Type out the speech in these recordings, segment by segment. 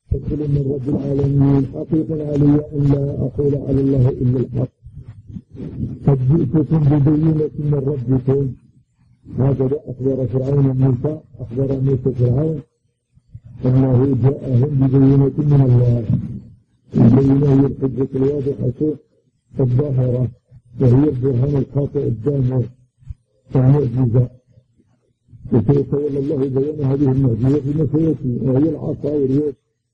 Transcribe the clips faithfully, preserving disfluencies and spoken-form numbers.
رسول من رب العالمين حقيق علي أن لا أقول على الله إلا الحق قد جئتكم ببينة من ربكم. هكذا أخبر فرعون موسى أخبر موسى فرعون أنه جاءهم ببينة من الله. البينة هي الحجة الواضحة الظاهرة وهي البرهان القاطع الدامر كمعجزة، وسيتولى الله بيان هذه المعجزة فيما سيأتي وهي العصا واليد.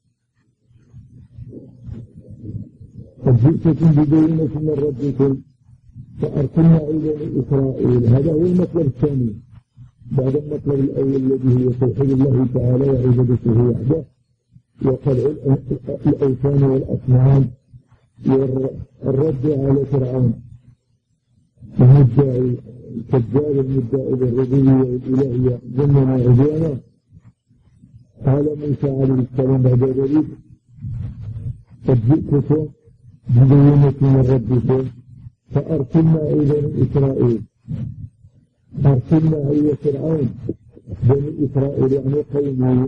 قد جئتكم ببينة من ربكم فأرسلنا إلى إسرائيل. هذا هو المطلب الثاني بعد المطلب الأول الذي هو توحيد الله تعالى وعبادته وحده وقلع الأوثان والأصنام والرد على فرعون المدعي الكذاب المدعي بالربوبية والإلهية ضمن عدوانا. قال موسى عليه السلام بعد ذلك قد جئتكم ببينة من ربكم فأرسلنا إلى إسرائيل. أرسلنا إلى فرعون بني إسرائيل يعني قومه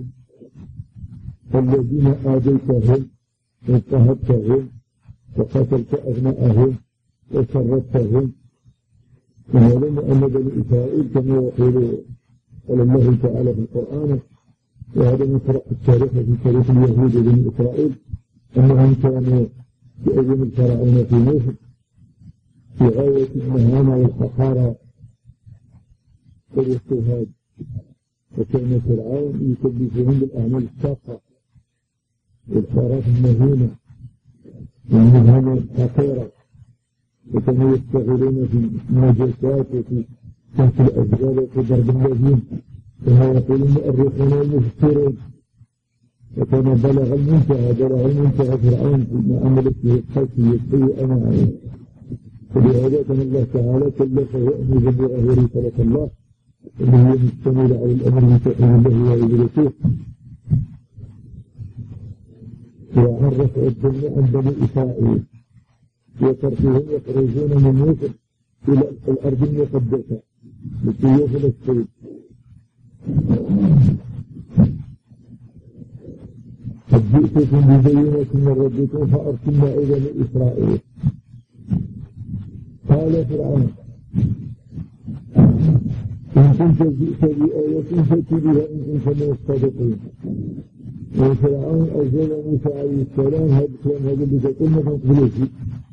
الذين آذيتهم واضطهدتهم وقتلت أبناءهم وشردتهم. ولم أن بني إسرائيل كما يقول قال الله تعالى في القرآن، وهذا من فرق التاريخ في تاريخ اليهود بني إسرائيل أنهم كانوا في أيام الفراعنة في مصر في غاية المهانة والحقارة والاضطهاد، وكان فرعون يكلفهم بالأعمال الشاقة والحوارات المهينة والمهنة الحقيرة، وكانوا يشتغلون في المناجسات وفي تحت الأشغال وفي ضرب اللذين كما يقول المؤرخون والمفسرون. وكان بلغ المنتهى بلغ المنتهى فرعون فيما عملت به القاسية السيئة معه، فلهذا كان الله تعالى كلفه أن يبلغه رسالة الله اللي هي مشتملة على الأمر بتوحيد الله وعبادته. وعرف الظلم عن بني إسرائيل وتركهم يخرجون من مصر إلى الأرض المقدسة لسيوف فلسطين. قد جئتكم ببينة من ربكم فأرسلنا إلى بني إسرائيل. قال فرعون إن كنت جئت بآية فأت بها إن كنت من الصادقين. وفرعون أجل موسى عليه السلام هذا الكلام هذا اللي تقول ما تنقبله فيه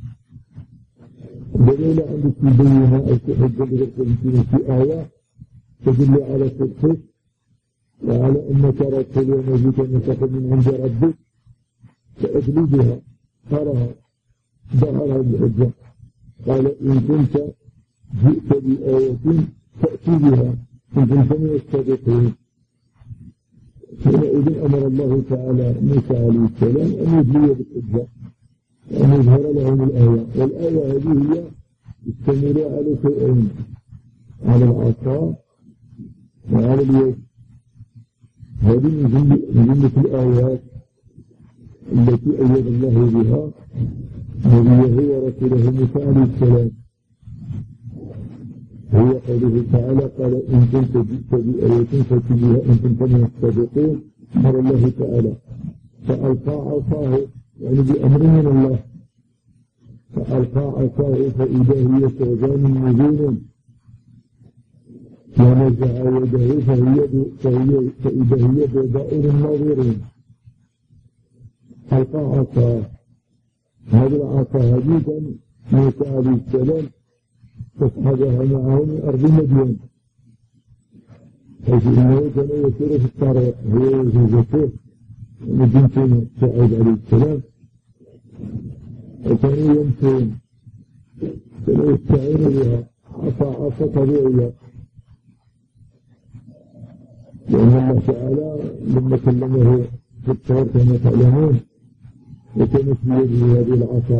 دليل عندك البينة أو تحجة بذلك في آية تدل على صدقك وعلى أنك رسول ونبيك متقد من عند ربك فأتلي بها تراها ظهرها بالحجة. قال إن كنت جئت بآية فأتي بها إن كنت من الصادقين. حينئذ أمر الله تعالى موسى عليه السلام أن يدلي بالحجة وأن يظهر لهم الآية. والآية هذه هي تشتمل على شيئين، على العصا وعلى اليد. هذه من جملة الآيات التي أيد الله بها نبيه ورسوله موسى عليه السلام. هو قوله تعالى قال إن كنت جئت بآية فأت بها إن كنت من الصادقين. أمر الله تعالى فألقى عصاه يعني بأمر من الله، فألقى عصاه فإذا هي ثعبان مبين ونزع يده فهي فإذا هي بيضاء الناظرين. ألقى عصاه هذه العصا هديدا موسى عليه السلام فاصحبها معه من أرض مدين، حيث إنه كان يسير في الطريق هو وزوجته وبنته سعيد عليه السلام، وكانوا يمشون كانوا يستعينوا بها عصا عصا طبيعية، لأن الله تعالى لما كلمه في الطور كما تعلمون وكانت في يده هذه العصا.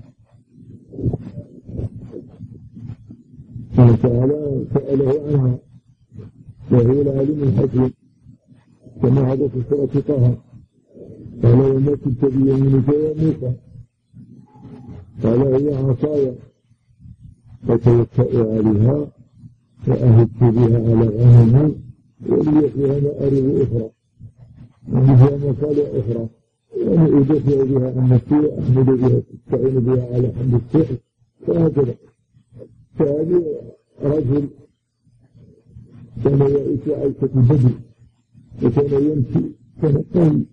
الله تعالى سأله عنها وهو العليم الحكيم كما هذا في سورة طه. قال وما كنت بيمينك يا موسى؟ قال هي عصاي فتوكأ عليها فأهدت بها على غنمي ولي فيها مآرب أخرى وفيها مصالح أخرى يعني أدفع بها النسيء أحمد بها تستعين بها على حمد السحر فهكذا. فهذا رجل كان يعيش عيشة البدر وكان يمشي كان قوي.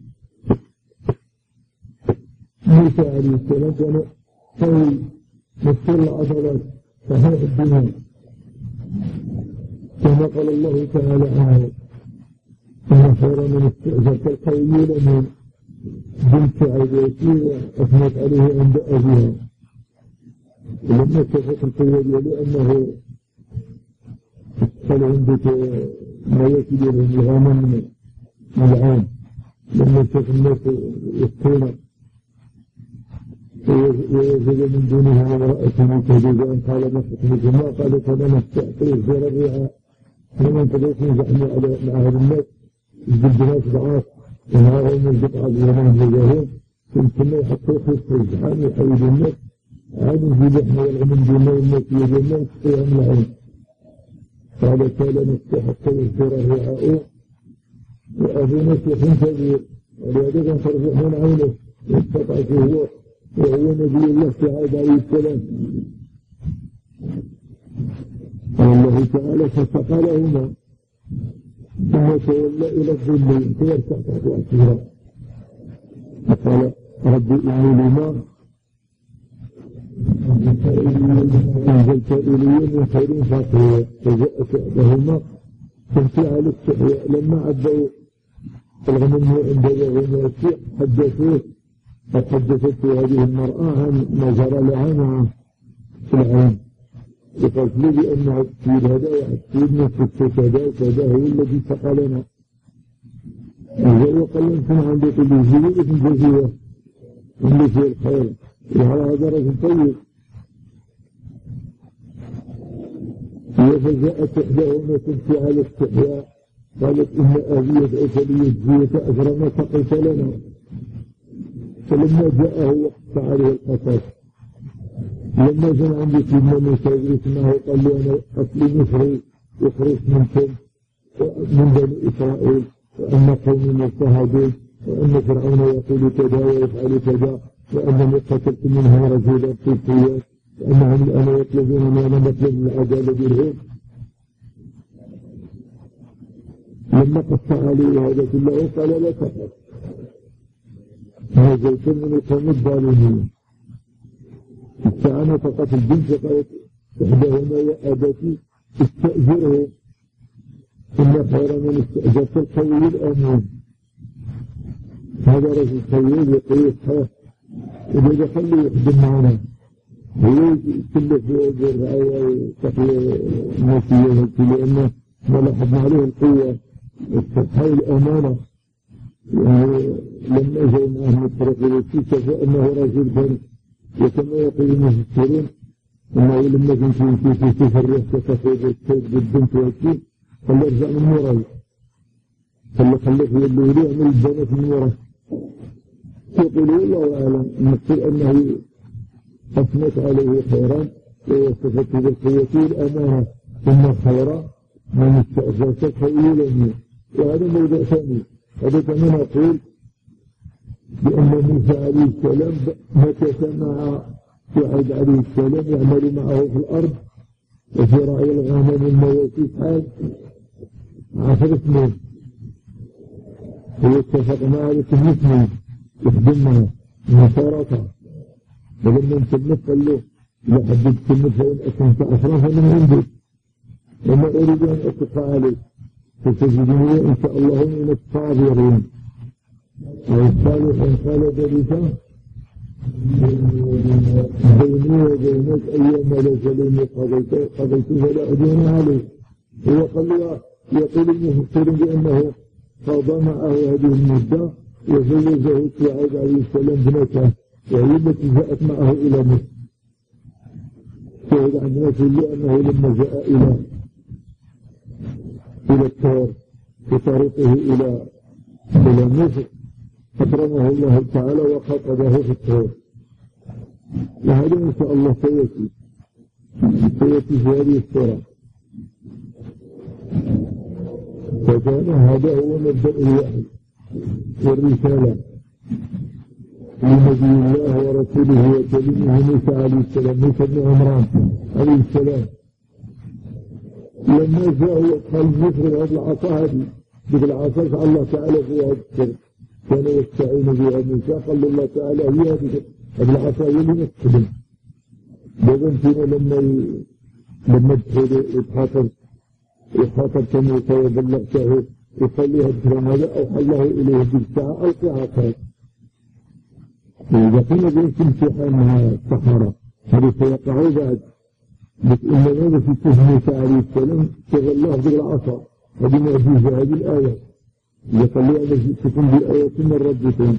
موسى عليه السلام كان قوي مستر العضلات فهذا الدنيا كما قال الله تعالى عنه إن خير من استعجلت القوي لمن بنت عبيتي وأثنت عليه عند أبيها ولما اتفق القوة لأنه قال عندك ما يكيد لهم الغنم من العام لما اتفق الناس يسكون ويجد من دونها امرأة كذبا قال ما حكمكما قال فلما استعطيه غير الرعاء فمن تبقى نزحنا مع هذا الناس الجنات ضعاف وهذا من القطعة الغنم الجاهون ثم يحطوا خصوص الزحام يحيد الناس عاد يجيب احنا والغنم دون الناس يجيب الناس قيام العين قال فلما استحقيه غير الرعاء وأبو نسيح كبير ولهذا كان ترجعون عينه واستطعته هو وهو نبي الله تعالى عليه السلام. قال الله تعالى فسقى لهما ثم تولى إلى الظل فيرتع تحت أسيرا فقال رب إني لما أنزلت إلي من خير فقير فجاءت إحداهما تمشي على الاستحياء لما عدوا الغنم عند الغنم حدثوه قد حدثت هذه المرأة عن ما جرى لها مع العين وقالت لي بأن السيد هذا والسيد نفسه كذا وكذا هو الذي سقى لنا وقال يمكن عندك الجزيرة في الجزيرة اللي فيه الخير وعلى هذا رجل طيب فجاءت إحداهما تمشي على استحياء قالت إن أبي يدعوك ليجزيك أجر ما سقيت لنا فلما جاءه وقت عليه القصاص لما جاء عندي سيدنا موسى اسمه قال له أنا قتلي مصري يخرج منكم من بني إسرائيل وأن قومي مضطهدون وأن فرعون يقول كذا ويفعل كذا وأنني قتلت منها رجلا صوفيا وأنهم الآن يطلبون ما أنا مطلب العدالة بالهم. لما قص عليه هذا كله قال لا تخف نزلت من القوم الظالمين. الساعة فقط البنت قالت إحداهما يا أبتي استأجره إن خير من استأجرت القوي الأمين. هذا رجل طويل يقول الصحيح إذا خليه يخدم معنا هو كله في الرعاية وتقوى الناسية لأنه ما لاحظنا عليه القوة والصحة والأمانة. يعني لما جاء من أهل الطرق والسيسة فإنه رجل بن وكما يقول المفسرون أنه لما كنت في سفر يستفيد السيد بالبنت والسيد خلى يرجع من وراء خلى خلى في الليل يعمل البنات من وراء. يقول الله أعلم المقصود أنه أثنت عليه خيرا ويستفدت بالقوة والأمانة ثم الخير من استأجرت قويلا. وهذا موضوع ثاني. هذا كمان أقول بأن موسى عليه السلام مكث مع شعيب عليه السلام يعمل معه في الأرض وفي رعي الغنم المواسيس حال عشر سنين واتفقنا على كل سنين يخدمنا مشاركة ولما نسلف قال له إذا حددت سلف فإن أكنت أشرفا من عندك وما أريد أن أتقى عليك فتجدني إن شاء الله من الصابرين. والصالح قال ذلك بيني وبينك أيام لا سليم قضيت قضيت فلا أدين عليه. هو قال يقول المفسر بأنه قضى معه هذه المدة وزوجه شعيب عليه السلام بنته وهي التي جاءت معه إلى مصر. شهد عن ناس لأنه لما جاء إلى إلى التور في طريقه إلى إلى مصر أكرمه الله تعالى وخطبه في التور. وهذا إن شاء الله سيأتي سيأتي في هذه السورة. فكان هذا هو مبدأ الوحي والرسالة لنبي الله ورسوله وكلمه موسى عليه السلام، موسى بن عمران عليه السلام، لما جاء قال نفرد هذه العصا هذه بالعصا الله تعالى فيها السر كان يستعين بها موسى، قال الله تعالى هي هذه العصا هي اللي نستخدم. لازم فينا لما لما يتخاطب يتخاطب كموسى وبلغته يصليها الكلام هذا أوحى الله إليه بالساعة أو ساعتين. إذا كنا جالس امتحان مع الصحراء هذه سيقعوا بعد، بس إنما هذا في سهم موسى عليه السلام تغلاه بالعصا، هذه معجزة هذه الآية. إذا قال لي أنا جئتكم بآية من ربكم.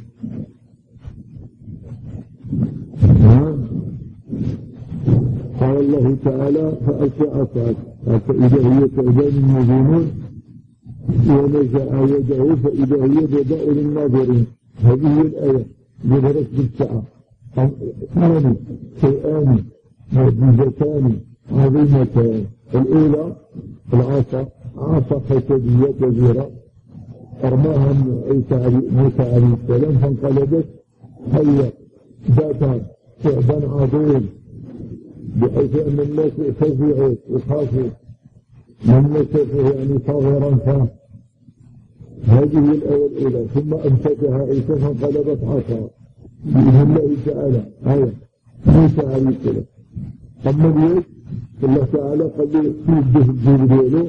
قال الله تعالى فألقي عصاك فإذا هي ثعبان مبين ونزع يده فإذا هي بضاء للناظرين. هذه هي الآية ظهرت بالساعة. ثاني شيئان معجزتان عظيمتان، الأولى العصا، عصا خشبية كبيرة أرماها موسى عليه السلام فانقلبت حية ذات ثعبان عظيم، بحيث أن الناس فزعوا وخافوا من شافه يعني صاغرا فاه. هذه هي الآية الأولى. ثم أمسكها عيسى فانقلبت عصا بإذن الله تعالى. آية موسى عليه السلام. أما اليد الله تعالى قد يصيب به الدين دياله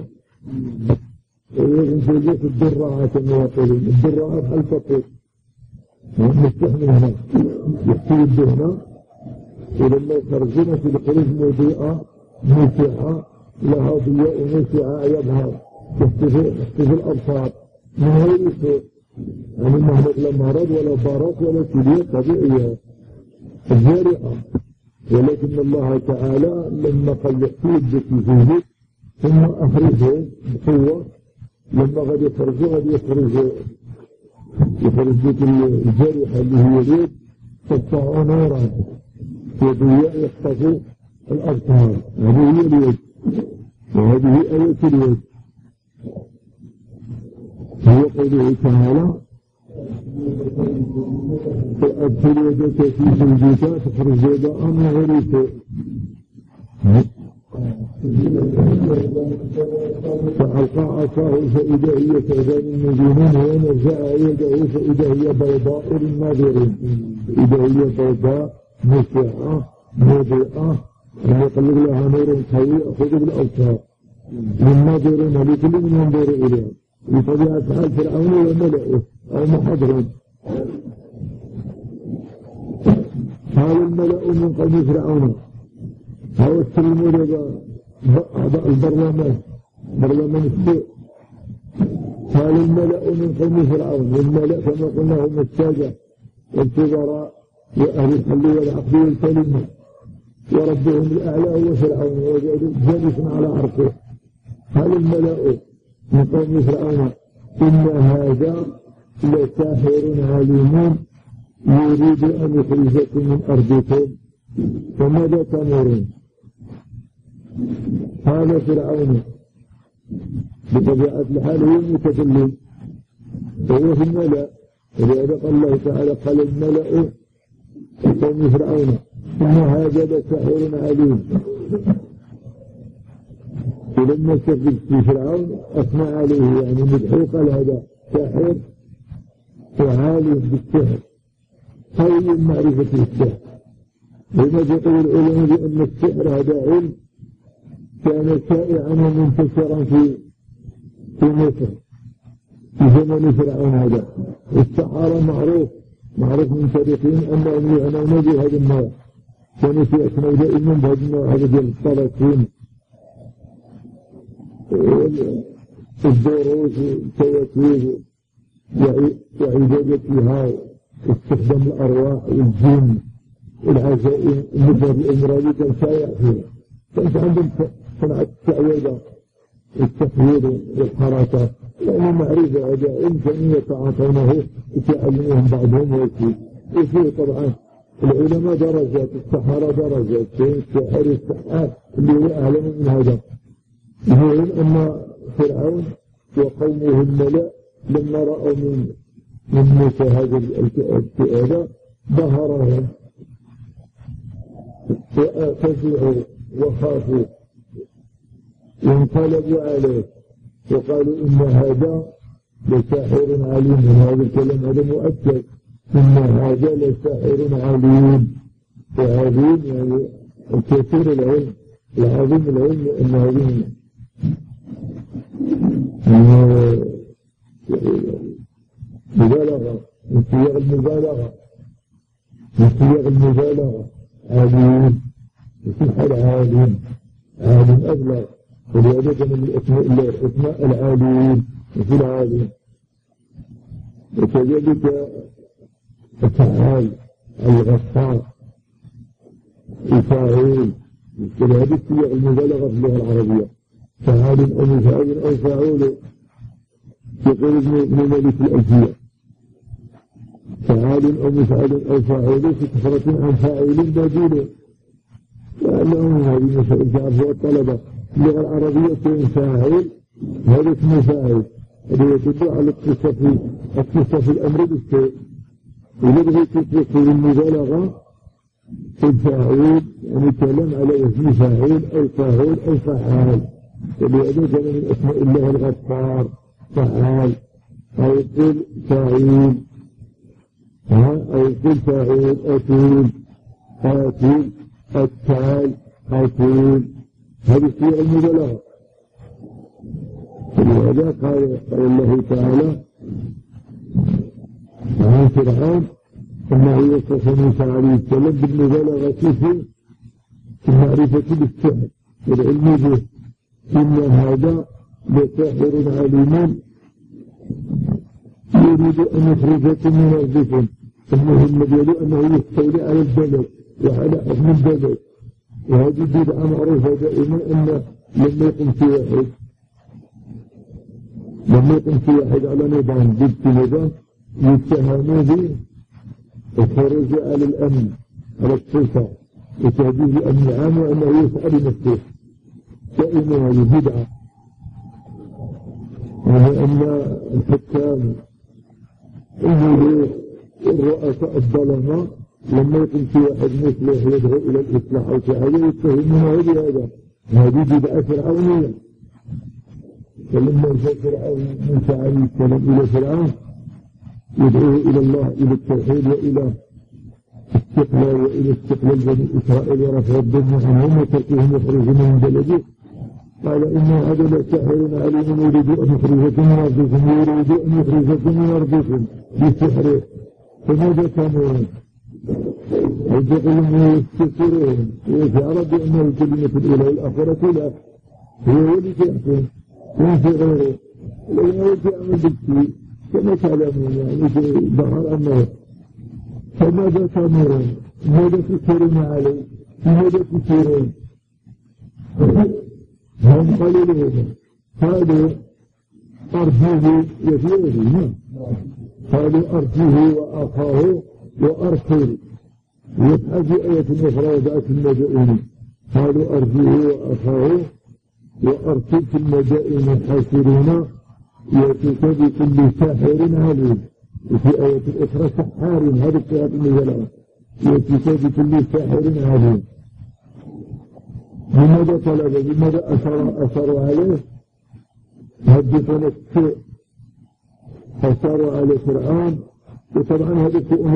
ويغنجل في الدراعة كما يقولون، الدراعة بحال فقير مستحمل هنا يصيب به هنا، ولما يخرجون في الخروج مضيئة موسعة لها ضياء موسعة يظهر تحتفل الأبصار من غير سوء، يعني ما لا مرض ولا بارات ولا كلية طبيعية الجارحة. ولكن الله تعالى لما قال يحتوج في ذهنه ثم أخرجه بقوة، لما غد يخرجه غد يخرج يخرج بك الجارحة اللي هي اليد تقطع نورا وضياء يخطف الأبصار. هذه هي اليد وهذه آية اليد. هو قوله تعالى فأدخل يدك في جيبك تخرج يداء من غير سوء. فألقى عصاه فإذا هي ثعبان مبين ونزع يده فإذا هي بيضاء للناظرين. إذا هي بيضاء مسعة مضيئة يقلب لها نور قوي أخذ بالأبصار للناظرين لكل من ينظر إليها بطبيعة حال فرعون وملئه أو محضرون. قال الملأ من قوم فرعون هو السلمون أعضاء البرلمان برلمان السوء. قال الملأ من قوم فرعون، والملأ كما قلنا هم السادة والكبراء وأهل الحل والعقل والكلمة وربهم الأعلى هو فرعون وجالس على عرشه. قال الملأ من قوم فرعون إن هذا لساحر عليم يريد أن يخرجكم من أرضكم فماذا تأمرون؟ قال فرعون بطبيعة الحال هو المتكلم وهو في الملأ، ولهذا قال الله تعالى قال الملأ من قوم فرعون إن هذا لساحر عليم. ولما شغل في فرعون أثنى عليه يعني مدحوه قال هذا ساحر وعالم بالسحر قوي معرفة السحر. لماذا يقول العلماء بأن السحر هذا علم كان شائعا ومنتشرا في في مصر في زمن فرعون. هذا السحرة معروف معروف من تاريخهم أنهم يعنون بهذا النوع، كانوا يأتوا دائما بهذا النوع هذا ديال الطلاقين الدروس والتواتير وعبادتها واستخدام الأرواح والجن والعزائم المجرد الأمراضي كان شائع فيها. كانت عندهم صنعة التعويضة والتحويل والحركة يعني معرفة هذا إمكانية يتعاطونه يتعلمهم بعضهم ويكيد. وفيه طبعا العلماء درجات، السحرة درجات، السحر السحار اللي هو أعلم من هذا. يقولون أن فرعون وقومه الملأ لما رأوا من من موسى هذا الكتاب ظهرهم فزعوا وخافوا وانقلبوا عليه وقالوا إن هذا لساحر عليم. هذا الكلام هذا مؤكد، إن هذا لساحر عليم. وعظيم يعني كثير العلم، العظيم العلم أن هذه مبالغة من صيغ المبالغة من صيغ المبالغة عليم يصح العالم عالم أبلغ، ولهذا كان من أسماء الله أسماء العالم مثل العالم. وكذلك الفعال الغفار الفاعل، هذه صيغ المبالغة في اللغة العربية، فعال أو مفعول أو فاعل. يقول ابن مالك الألفية فعال أو مفعول أو فاعل في كثرة عن فاعل بديل، لأنه هذه مسائل تعرفها الطلبة. اللغة العربية كان فاعل هذا اسمه فاعل، هذا يدل على اتصاف اتصاف الأمر بالشيء. ويبغي تطلق المبالغة في الفاعل يعني كلام على وزن فاعل أو فاعل أو فعال، ولهذا كان من أسماء الله الغفار فعال، أو يقول فاعل أو يقول فاعل أتول آتول أتال أتول، هذه صيغ المبالغة. ولهذا قال قال الله تعالى عن فرعون أنه يوصف موسى عليه السلام بالمبالغة في المعرفة بالسحر والعلم به، إن هذا لساحر عليم يريد أن يخرجكم من أرضكم. المهم ديالو أنه يستولي على البلد وعلى حكم البلد، وهذه بدعة معروفة دائما أن لما يقوم في واحد لما يقوم في واحد على نظام ضد نظام يتهموا به الخروج على الأمن على السلطة وتهديد الأمن العام وأنه يسأل نفسه، دائما هذه بدعة. يعني أن الحكام الملوك الرؤساء الظلماء لما يكون في واحد مصلح يدعو إلى الإصلاح أو تعالى يتهمونه بهذا، هذه بدعة فرعونية. فلما جاء فرعون موسى عليه السلام إلى فرعون يدعوه إلى الله إلى التوحيد وإلى استقلال وإلى استقلال بني إسرائيل ورفع الظلم عنهم وتركهم يخرجون من بلده، قال إن هذا لساحر عليم يريد أن يخرجكم من أرضكم يريد أن يخرجكم من أرضكم بسحره فماذا تأمرون؟ يقولون يستسرون ويجعل بأنه كلمة الأولى والآخرة لا هو ولي يحكم وفي غيره لأنه يعمل بالشيء كما تعلمون يعني في ظهر أنه فماذا تأمرون؟ ماذا تسيرون عليه؟ ماذا تسيرون؟ هم قليلون قالوا أرجوه يفيه قالوا أرجوه وأخاه وأرسل يبقى في آية أخرى وضعت المدائن قالوا أرجوه وأخاه وأرسل في المدائن حاسرون يأتيك بكل ساحر عليم، وفي آية أخرى سحار هذا الكتاب المجلد يأتيك بكل ساحر عليم. لماذا طلب؟ لماذا أثر أثروا عليه؟ هدفنا السوء أثروا على فرعون، وطبعا هذا السوء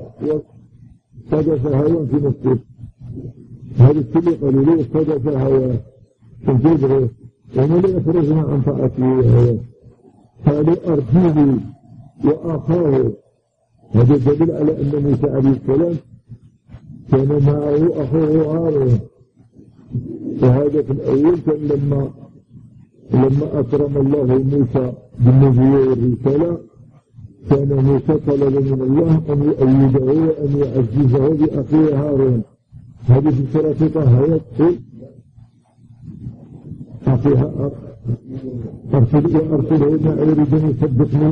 صدف هوى في نفسه، هذا السوء قالوا ليه صدف هوى في الجبهة وما لا يخرجنا عن طاعته وهوى. قالوا أرجوه وأخاه، هذا دليل على أن موسى عليه السلام كان معه أخوه هارون، وهذا في الأول كان لما لما أكرم الله موسى بالنبوة والرسالة كان موسى طلب من الله أن يؤيده وأن يعززه بأخيه هارون. هذه في سورة طه يقول أخيها أرسل وأرسله ما يريد أن يصدقني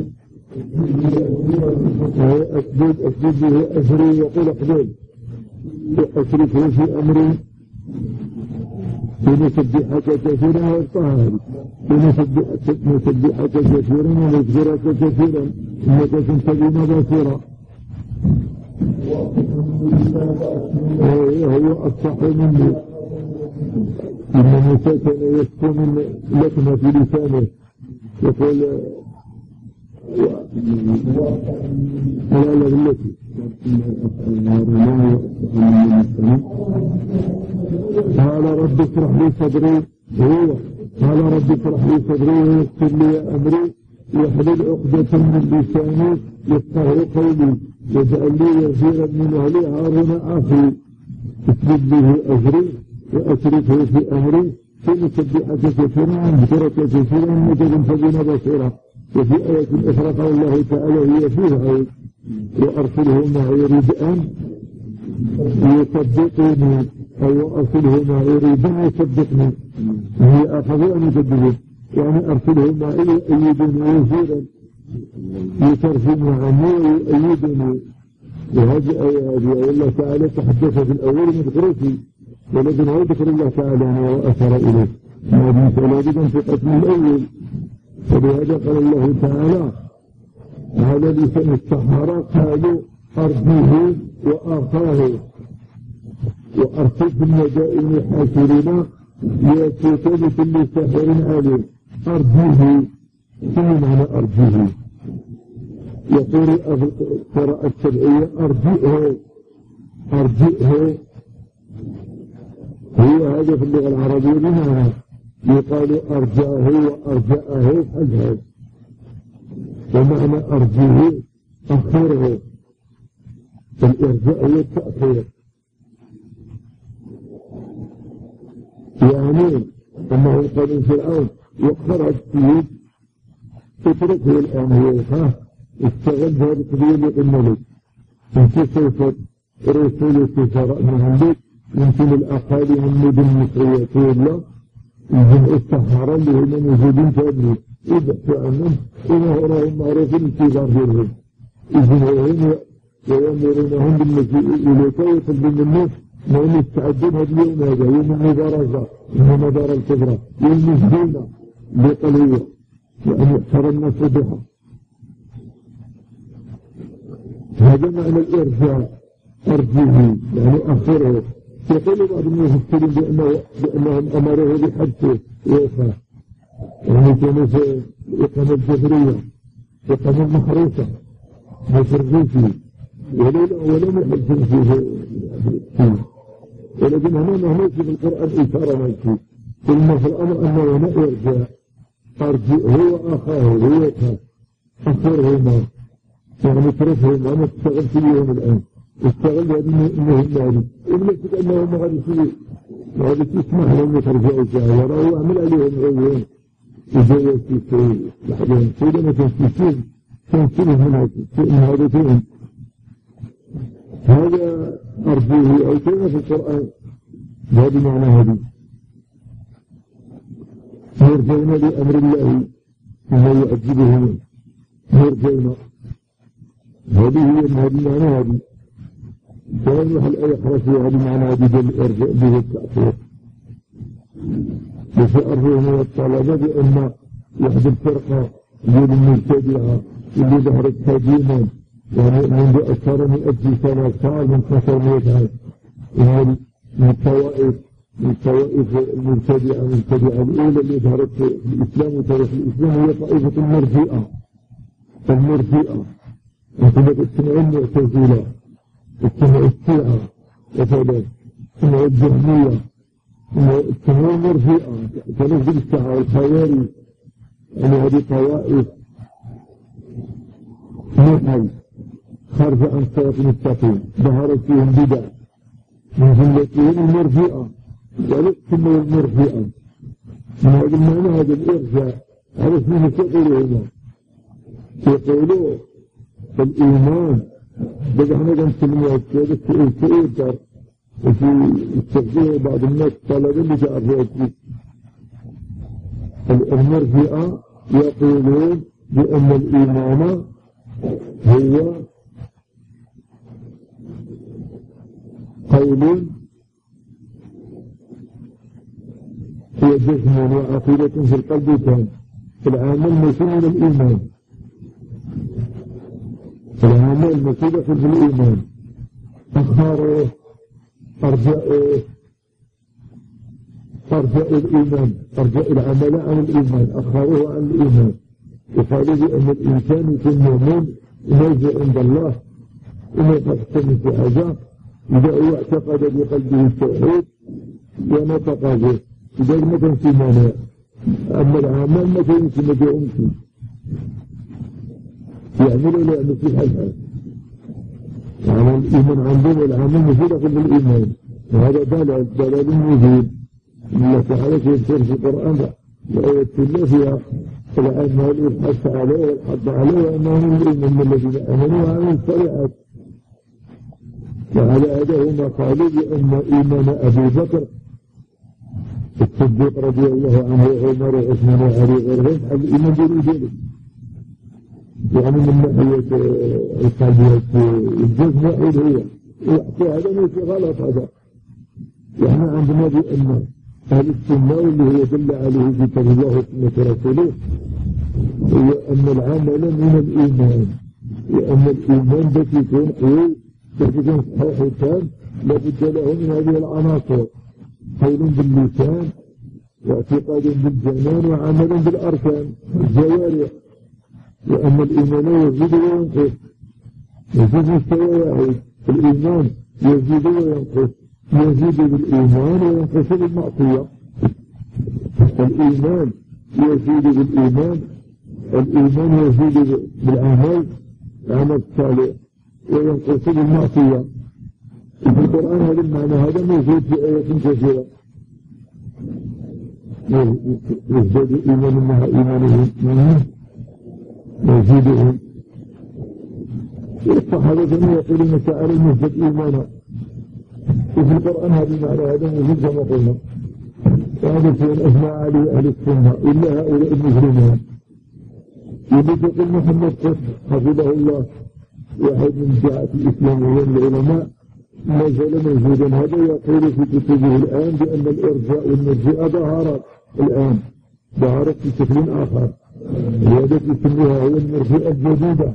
أسجد أسجد به أسري يقول أحدث أسرفه في أمري لنسبحك كثيرا والطهر لنسبحك كثيرا ونذكرك كثيرا إنك كنت بنا بصيرا. هو أصح مني. إن موسى كان يسكن لكمة في لسانه يقول لا لا بالتي قال رب اشرح لي صدري هو قال رب اشرح لي صدري ويسر لي أمري يحلل عقدة من لساني يفقهوا قولي واجعل لي وزيرا من أهلي هارون أخي اسجد به أجري وأشركه في أمري فنسبحك كثيرا نذكرك كثيرا نجد فبنا بصيرا. وفي آية أخرى قال الله تعالى هي فيها وأرسله معي رجاء يصدقني أو أرسله معي رجاء يصدقني هي أخذوا أن يكذبوا يعني أرسله معي يؤيدني وزيرا يترجم عني ويؤيدني. وهذه آية والله تعالى تحدث في الأول من ذكرتي ولكن هو ذكر الله تعالى وأثر إليه ما بيسأل بكم في قتل الأول. فلهذا قال الله تعالى على لسان السحرة قالوا أرجوه وآخاه وأرسل في المدائن حاشرين يأتوك بكل ساحر عليم. أرجوه ثم معنى أرجوه يقول القراءة السبعية أرجئه أرجئه هو هذا في اللغة العربية بمعنى يقال أرجعه وأرجعه أجهز ومعنى أرجيه أخره. الإرجاء هو التأخير يعني أنه قال فرعون وخرج فيه اتركه الآن هو ها استغل هذا التبيين الملك انت سوف رسول سفراء من عندك يمكن الأقالي من مدن مصرية كلها يجب السحارة اللي هم موجودين في أبنك يبحثوا عنهم وما أراهم معروفين في غيرهم يجنعون ويأمرونهم بالمجيء إليك ويطلبون منه ما يستعدون هذا اليوم هذا يوم المبارزة يوم مدار الكبرى يوم الزينة بطلية وأن يحصر الناس بها. هذا معنى الإرجاء أرجيه يعني أخره. يقول بعض المفسرين بأنه بأنهم أمروه بحبسه ويخاف يعني كانوا في إقامة الجبرية إقامة محروسة مفرغوثي ولم يحبسوا فيه ولكن هنا مهنوك في القرآن إشارة مالكي ثم في الأمر أنه لا يرجع أرجئه وأخاه هو يخاف أخرهما يعني تركهما ما تشتغل فيهم الآن اشتغل هذه المهمة هذه إبلسك أنه ما غادي يسوي ما غادي تسمح لهم يترجعوا فيها وراه عمل عليهم غيرهم وجاء يسوي لحظهم سيدا ما تنسيسين تنسيله من هذا فيهم. هذا أرجوه أو كلمة في القرآن بهذا معنى هذه يرجعون لأمر الله وما يعجبهم يرجعون هذه هي هذه معنى هذه فيروح الآية خرسية هذه معنى هذه الإرجاء به التأثير وسأرهم والطلبة بأن يحدث فرقة يقول المبتدعة اللي ظهرت قديما يعني منذ أكثر من ألف سنة صار من خسر مئة عام من الطوائف من الطوائف المبتدعة المبتدعة الأولى اللي ظهرت في الإسلام وتاريخ الإسلام هي طائفة المرجئة المرجئة أنتم تسمعون المعتزلة تسمعوا الشيعة وكذا تسمعوا الجهمية تسمعوا المرجئة تنزل الساعة والخوارج يعني هذه طوائف محل خارج عن الصراط المستقيم ظهرت فيهم بدع من جملتهم المرجئة وليس سموا المرجئة من هذا المعنى هذا الإرجاء على اسمه تقولوا هنا يقولوا الإيمان بدأنا نسميه السيدة في الكئيبر وفي استخدام بعض الناس طلبوا اللي جاء المرجئة يقولون بأن الإيمان هو قول هو جسم وعقيدة في القلب كان العامل مسلم الإيمان العامل مسلم في الإيمان أخروه أرجاء أرجاء الإيمان، أرجاء العمل عن الإيمان، أخروه عن الإيمان. وقالوا بأن الإنسان يكون مؤمن ينزل عند الله إنه قد سمع في حاجة إذا هو اعتقد بقلبه التوحيد ونطق به إذا ما كان في مانع. أما العمل ما كان يمكن ما يمكن يعملوا لا يعمل في الحال. يعني الإيمان عندهم والعمل مفيدة بالإيمان، وهذا دلال دلال مفيد. الله تعالى يذكر في القرآن لآية الله فيها العمل والحث عليه والحث عليه وأنهم الإيمان الذين آمنوا وعملوا الصالحات. وعلى هذا هم قالوا بأن إيمان أبي بكر الصديق رضي الله عنه وعمر وعثمان وعلي وغيرهم الإيمان بالإيمان، يعني من ناحية القلبية الجزم واحد هو ويحكي هذا ليس غلط. هذا يعني عندنا بأن أهل السنة واللي هو دل عليه كتاب الله وسنة رسوله هو أن العمل من الإيمان، وأن الإيمان بس يكون قوي بس يكون صحيح وتام لابد له من هذه العناصر: قول باللسان واعتقاد بالجنان وعمل بالأركان الجوارح. وأن الإيمان يزيد وينقص، يزيد مستوى واحد. الإيمان يزيد وينقص، يزيد بالإيمان وينقص بالمعصية. الإيمان يزيد بالإيمان، الإيمان يزيد بالعمل عمل الصالح وينقص بالمعصية. في القرآن هذا المعنى هذا موجود في آيات كثيرة. يزداد الإيمان مع إيمانهم يزيدهم. الصحابة كانوا يقولون تعالى نزداد إيمانا، وفي القرآن هذا المعنى هذا موجود كما قلنا. وهذا شيء أجمع عليه أهل السنة إلا هؤلاء المجرمين. يقول يقول محمد قط حفظه الله واحد من دعاة الإسلام ومن العلماء ما زال موجودا. هذا يقول في كتبه الآن بأن الإرجاء والمرجئة ظهرت الآن، ظهرت في شكل آخر، وهذا يسميها هو المرجئة الجديدة.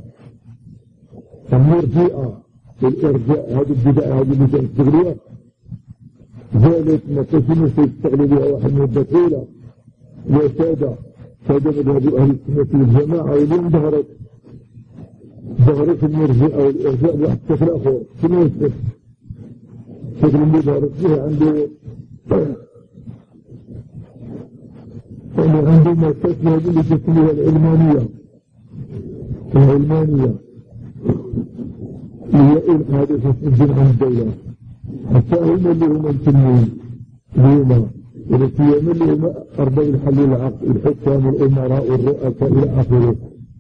المرجئة والإرجاء هذه البدعة هذه اللي كانت تغليها زالت مقسمة تستغل بها واحد من الدخولة وسادة سادة مذهب أهل السنة والجماعة. واليوم ظهرت ظهرت المرجئة والإرجاء بواحد شكل آخر. شنو يصير؟ شكل اللي ظهرت فيها عنده يعني عنده ما تسمى هذه اللي تسميها العلمانية. العلمانية هي الحادثة في الدين عن الدولة، حتى هم اللي هم التنين اليوم والسيام اللي هم أرباب الحل والعقد، الحكام والأمراء والرؤساء إلى آخره.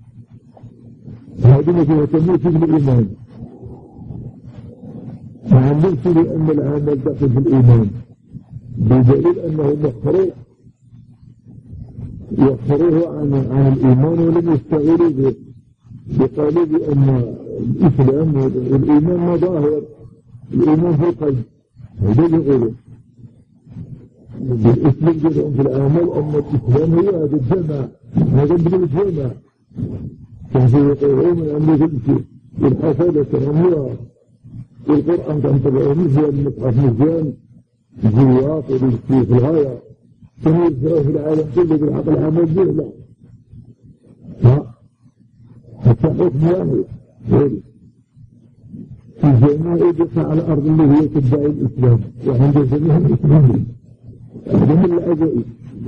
هذه مثل تموت بالإيمان. ما عندهمش لأن العمل داخل في الإيمان، بدليل أنه مخروج يخروه عن عن الإيمان ولم يستغلوا به. بقالوا بأن الإسلام والإيمان مظاهر، الإيمان في القلب. هذا يقولوا الإسلام جزء في العمل، أما الإسلام هو هذا الجمع، هذا بدون الجمع. فهو يقولون من أمر الشيء والحفاظة كمان والقرآن كان تبعه مزيان، المصحف مزيان، الزيوات والشيء في الغاية كانوا يزرعوا في العالم كله بالحق العمل به. لا ها حتى حكم واحد في جميع بقاع على الأرض اللي هي تدعي الإسلام وعند جميع الإسلاميين. هذا من العجائب.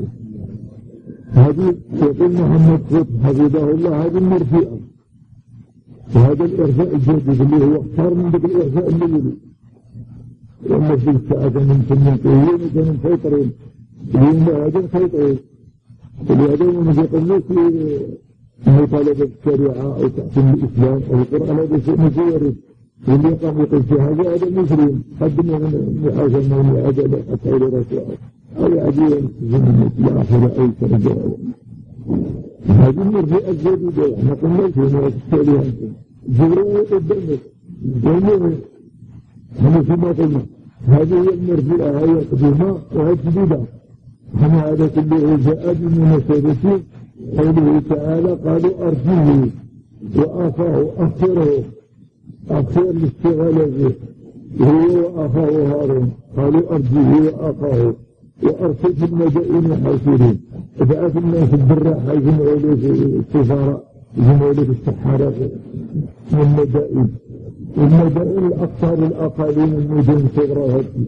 هذه يقول محمد قط حفظه الله هذه المرجئة، وهذا الإرجاء الجديد اللي هو أكثر من ذلك الإرجاء الأولي. وأما في الساعة من كنتين وكانوا مسيطرين، اليوم هذا مسيطرين. ولهذا من يقولون في مطالبة الشريعة أو تحكيم الإسلام أو القرآن هذا شيء مجرد، واللي يقام يقول في هذا هذا مسلم قدمنا من حاجة من هذا حتى إلى رسوله أو عديا من الآخرة أو الترجاء. هذه المرجئة الجديدة احنا قلنا فيها تستعليها أنتم جبروا قدامك جميعا. احنا كما قلنا هذه هي المرجئة، هي قديمة وهي جديدة. احنا هذا كله جاء بمناسبة قوله تعالى قالوا أرجوه وآفاه أخره أخير الاشتغال به هو وأخاه هارون قالوا أرجه وأخاه وأرسل في المدائن حاشرين فأتى الناس الدراء يجمعوا له في السفارة يجمعوا له في السحارة من المدائن المدائن الأكثر الأقاليم المدن صغرى هذه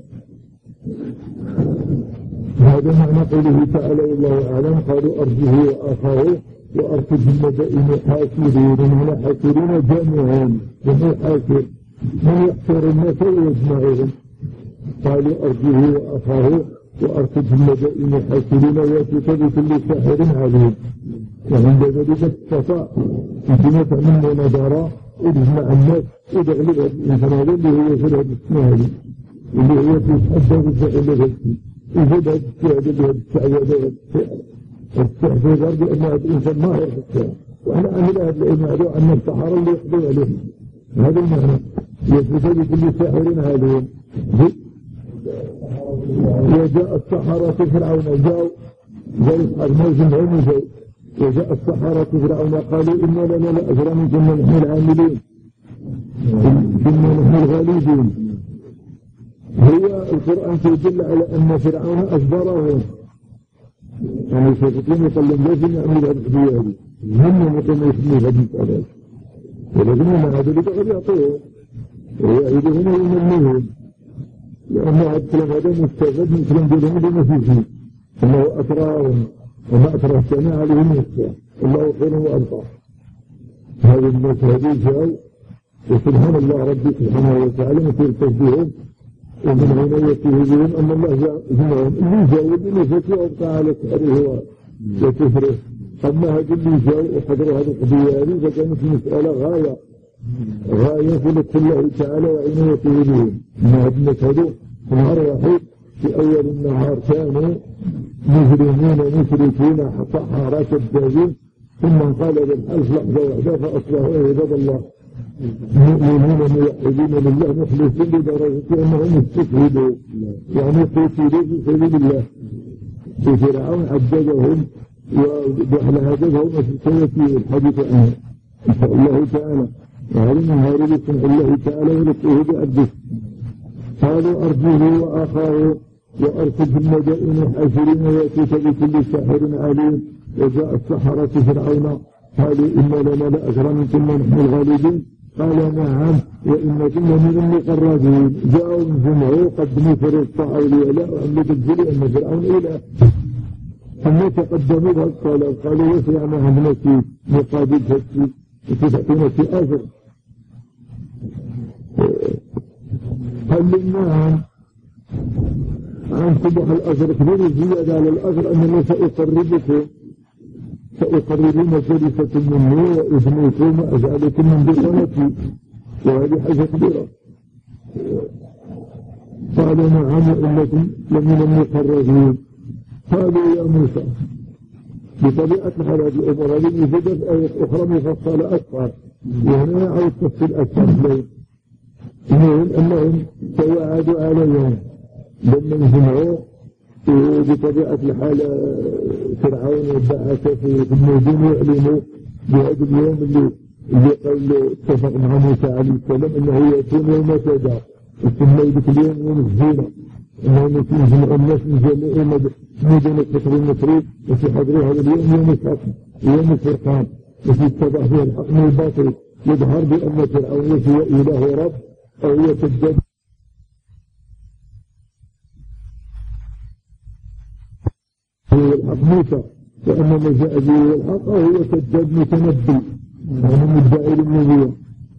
هذا معنى قوله تعالى والله أعلم قالوا أرجه وأخاه وأرسل في المدائن حاشرين من حاشرين جامعين جميع حاشر من يحشر الناس ويجمعهم قالوا أرجه وأخاه وأرسل في المدائن حاشرين ويأتيك بكل ساحر عليم وعند ذلك استطاع انتنا تعمل نظارة ودجمع الناس ودغلب الإنسان هذا اللي هو في هذا السنة اللي هو يتحدى بالفعل هذا يجد هذا السعر هذا السعر هذا السعر في الأرض أن هذا الإنسان ما يعرف السعر وأنا أهل هذا الإنسان أن السحر اللي يقضي عليه هذا المعنى يأتيك بكل ساحر عليم وجاء السحرة فرعون جاءوا جاءوا الموز العلم جاءوا وجاء السحرة فرعون قالوا إنا لنا لأجرا من كنا نحن العاملين كنا نحن الغالبين هو القرآن يدل على أن فرعون أجبرهم يعني يشوفون يقلون لازم يعمل هذا الحديث هم يقولون يسمي هذه المسألة ولكن ما هذا اللي قد يعطوه ويعيدهم ويمنهم لأن هذا الكلام هذا مستفاد من كلام دولهم بما فيه أنه أسرى وما أسرى السماء عليهم يسرى الله خير وأبقى هذه الناس هذه جاءوا وسبحان الله ربي سبحانه وتعالى مثل تشبيههم ومن عنايته بهم أن الله جمعهم اللي جاءوا اللي نفسه وأبقى على سحره وكفره أما هذا اللي جاءوا وحضروا هذا القضية هذه فكانت المسألة غاية غاية في لطف الله تعالى وعنايته بهم ما هذا الناس هذو في نهار واحد في أول النهار كانوا مجرمين مشركين سحرة كذابين ثم انقلب الحال في لحظة واحدة فأصبحوا عباد الله مؤمنين موحدين لله مخلصين لدرجة أنهم استشهدوا يعني قتلوا في سبيل الله وفرعون عذبهم وعلى هدفهم سيأتي الحديث عنه إن شاء الله تعالى وهذا نهار بسمع الله تعالى ولقيه بعبده قالوا أرجوه وأخاه وأرسل في المدائن حاشرين ويأتيك بكل ساحر عليم وجاء السحرة فرعون قالوا إنا لنا لأجرا من كنا نحن الغالبين قال نعم وإنكم لمن المقربين جاءوا جمعوا قدموا فريق أولياء وأن تجزلوا أن فرعون إله ثم تقدموا بهذا الطلب قالوا يسرع معهم نسيب مقابل تسيب وتتعطينا في أجر قال نعم عن صبح الأجر كبير زيادة على الأجر أنني سأقربكم سأقربون جلسة مني وإذنكم وأجعلكم من بطنتي وهذه حاجة كبيرة قال نعم وإنكم لمن المقربين قالوا يا موسى بطبيعة الحال هذه الأمور هذه يوجد آية أخرى مفصلة أكثر وهنا عاوز تفصيل أكثر لهم إنهم أنهم توعدوا عليهم لما انجمعوا بطبيعة الحال فرعون بعث في المدن يعلنوا بهذا اليوم اللي اللي قال اتفق مع موسى عليه السلام انه يكون يوم كذا ثم ذاك اليوم يوم الزينة انهم يجمعوا الناس من جميع مدن القطر المصري وفي حضروا هذا اليوم يوم الحكم يوم الفرقان وفي اتضح فيها الحق من الباطل يظهر بأن فرعون هو إله رب أو هو كذاب هو الحق موسى وأن ما جاء به الحق هو كذاب متنبي يعني مدعي للنبوة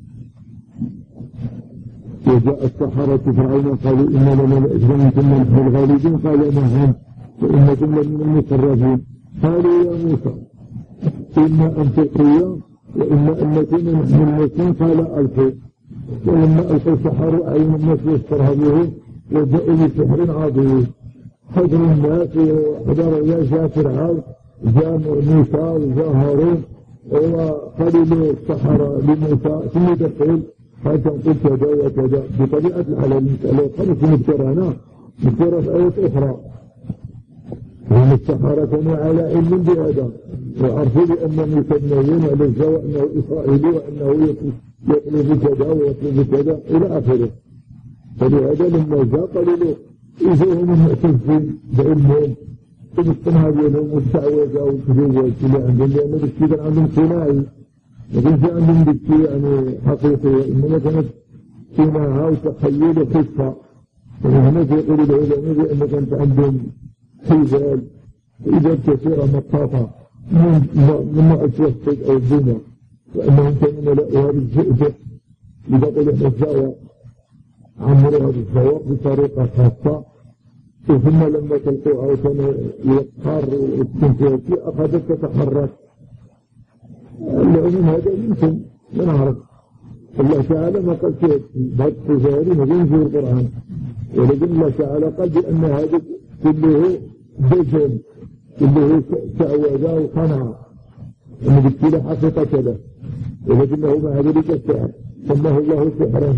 وجاء السحرة فرعون قالوا إنا لنا لأجرا من كنا نحن الغالبين قال نعم وإنكم لمن المقربين قالوا يا موسى إما أن تلقي وإما أن نكون نحن الملكين قال ألقوا ولما ألقوا سحروا أعين الناس واسترهبوهم وجاءوا بسحر عظيم حضر الناس وحضروا يا جاء فرعون جاء موسى وجاء هارون وقالوا له السحرة لموسى ثم دخل قال تنقل كذا وكذا بطبيعة الحال المسألة خلص نذكرها نذكرها في آية أخرى هم السحرة كانوا على علم بهذا وعرفوا بأنه يسميون على الجو أنه إسرائيلي وأنه يطلب كذا ويطلب كذا إلى آخره فلهذا لما جاء قالوا له إذا هم المعتزين بعلمهم ومجتمع ديالهم والشعوذة والكذوبة اللي عندهم، لأن بالشيء كان عندهم صناعي ما كانش عندهم بالشيء يعني حقيقي، إنما كانت صناعة وتخيل وقصة. وهناك يقول العلماء بأن كانت عندهم حجال حجال كثيرة مطاطة من نوع الوسط أو الزنا، وأنهم كانوا ملأوا هذا الزئبق إذا قلوا احنا الزاوية عمروا هذا الزواق بطريقة خاصة، ثم لما تلقوها وكانوا يقهر والتنفيذ أخذت تتحرك. العلم هذا يمكن ما نعرف، الله تعالى ما قال شيء بعد التجاري ما ينزل القرآن، ولكن الله تعالى قال بأن هذا كله دجل كله شعوذة وقناعة، أن بالتالي حقيقة كذا، ولكنه مع ذلك السحر سماه الله سحرا.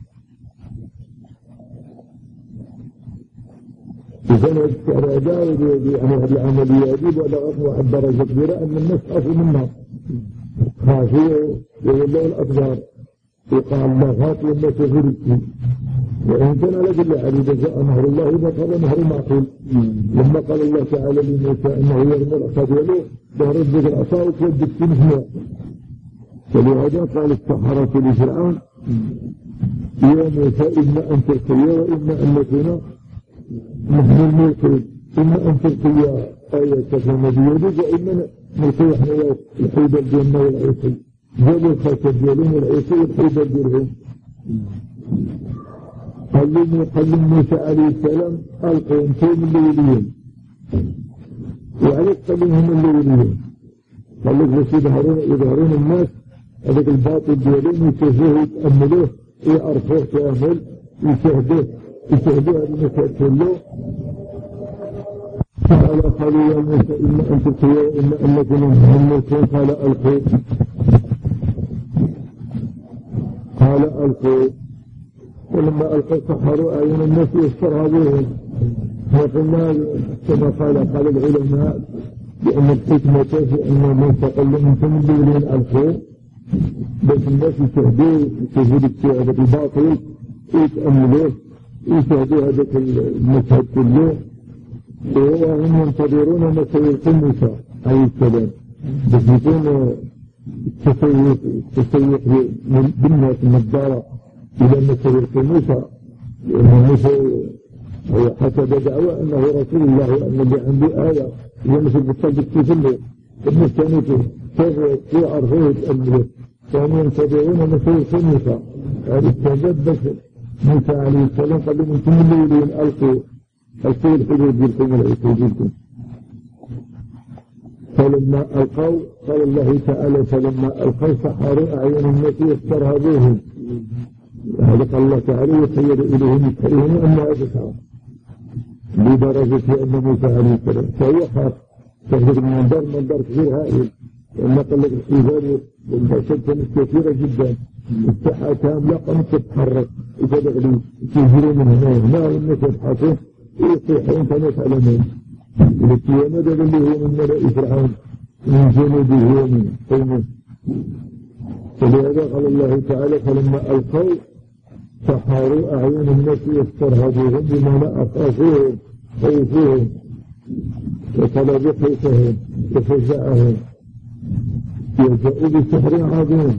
إذن السحر هذا يعني هذه العملية دي بلغت واحد درجة كبيرة أن الناس خافوا منها، خافوا وولوا الأكبر وقال الله غاط لما تغرق. وإن كان على كل حال إذا جاء نهر الله إذا كان نهر معقول. لما قال الله تعالى لموسى أنه يرمي العصا دياله ظهرت بك العصا وتودك في نهر، فلهذا قال السحرة لفرعون يا موسى إما أن تلقي وإما أن نكون نحن الملقين، إما أن تلقي آية كما بيدك وإما نلقي احنا الحيدة ديالنا والعيسي جابوا الخاتم ديالهم والعيسي والحيدة ديالهم. قال موسى عليه السلام ألقوا انتم الليليين، وعليك قال لهم الليليين، قال لك بس يظهرون يظهرون الناس هذاك الباطل ديالهم يتجهوا يتأملوه ويعرفوه كامل يشاهدوه يشاهدوه هذا المشهد كله. قال قالوا يا موسى إما أن تلقوا وإما أن نكون نحن الملقين، قال ألقوا قال ألقوا. ولما ألقوا سحروا أعين الناس يسترهبوهم. وقلنا كما قال قال العلماء بأن الحكمة في أن موسى قال لهم أنتم الأولين ألقوا بس الناس يشاهدوا يشاهدوا هذا الباطل ويتأملوه ويشاهدوا هذا المشهد كله، وهم ينتظرون ما سيلقي موسى عليه السلام بس يكون التسويق التسويق بالناس النظارة إلى أن سيلقي موسى، لأن موسى حسب دعوة أنه رسول الله وأن اللي عنده آية يمشي بالصدق في كله. الناس كانوا يعرفوه يتأملوه، كانوا ينتظرون ما سيلقي موسى. هذا السبب بس موسى عليه السلام قال لهم انتم الليلين ألقوا ألقوا الحدود ديالكم والعيسى ديالكم. فلما ألقوا قال الله تعالى فلما ألقوا سحروا أعين الناس يسترهبوهم. هذا قال الله تعالى يخيل إليهم يسحرهم أن هذا سحر لدرجة أن موسى عليه السلام فهو خاف تهدد من منظر منظر كثير هائل، لأن قال لك الحجاب والبشر كانت كثيرة جدا، الساحة كاملة قامت تتحرك وتدعي تجري من هنا وهنا والناس يبحثون ويصيحون كما تعلمون. الاتيان هذا اللي هو من ملأ فرعون من جنوبه ومن قومه. فلهذا قال الله تعالى فلما ألقوا سحروا أعين الناس يسترهبوهم بما أخافوهم خوفوهم وطلبوا خوفهم وفزعهم يجاءوا بسحر عظيم.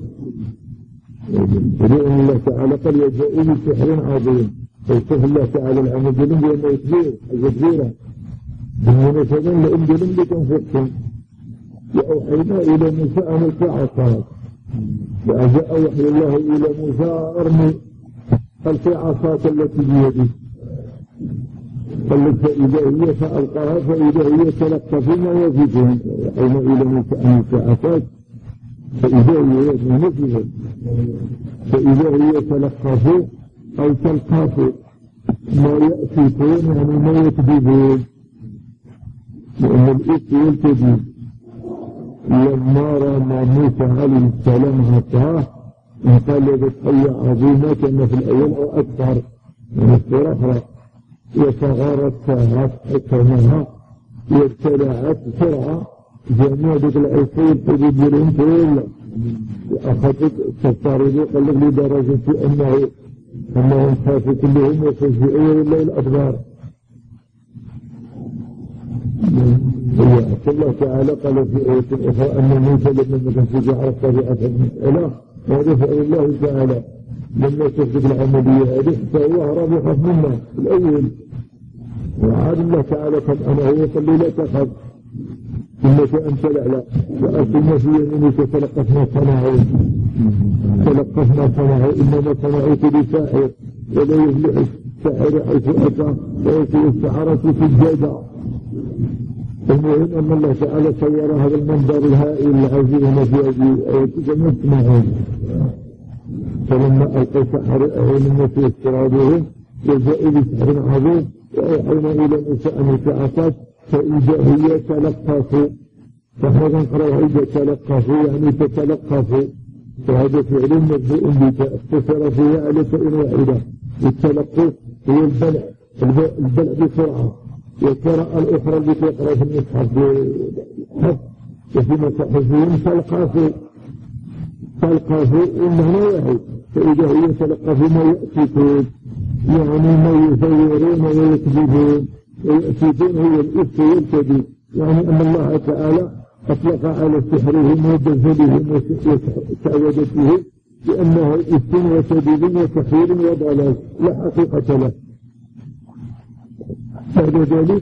فلأن الله تعالى قال يجاءوا بسحر عظيم، فيصف الله تعالى العمل جلهم بأنه يكبير حاجة كبيرة بالمناسبة لأن جلهم بتنفقهم. وأوحينا إلى موسى أن القى عصاك، فأجاء وحي الله إلى موسى ارمي القي عصاك التي بيدي، قال لك فإذا هي فألقاها فإذا هي تلقف ما يفيدهم. وحينا إلى موسى أن القى عصاك فإذا هي نفذت فإذا هي تلقف أو تلقف ما يأفكون يعني ما يكذبون، لأن الإفك يلتذب. لما رمى موسى عليه السلام عصاه انقلبت حية عظيمة كما في الأول أو أكثر من السورة أخرى، وصغرت ساعات حكمها وابتلعت بسرعة جميع ذلك العصير تجد لهم كله، أخذت تضطرب قلب لدرجة أنه أنهم خافوا كلهم وصل في أول الليل أدبار. الله تعالى قال في آية أخرى أن موسى لما كان عرف طبيعة المسألة وهذا فعل الله تعالى لما تثبت العملية هذه فهو هرب يخاف منه في الأول، وعاد الله تعالى قال أنا هو قال لي لا تخاف إنك أنت الأعلى وأتنا في يمينك تلقف ما صنعوا تلقف ما صنعوا إنما صنعوك بساحر ولا يفلح الساحر حيث أتى ويكون السحرة سجادا. المهم أن الله تعالى صور هذا المنظر الهائل العظيم في هذه آياتك مسمعون. فلما ألقوا سحر أعينهم في استرادهم وجاءوا بسحر عظيم وأوحينا إلى موسى أن يتعصت فإذا هي تلقفوا، فهذا نقرأ إذا تلقفوا يعني تتلقفوا، فهذا فعل مبدوء بك اختصر فيه على فئة واحدة. التلقف هو البلع البلع بسرعة، والقراءة الأخرى التي تقرأ في المصحف بحب وفي مصحفهم تلقفوا تلقفوا إنه واحد، فإذا هي تلقفوا ما يأتيكم يعني ما يصورون ويكذبون ويأتيكون هو الإفك والكذب، يعني أن الله تعالى أطلق على سحرهم وجذبهم وسعودتهم بأنه إفك وكذب وتخير وضلال لا حقيقة له. بعد ذلك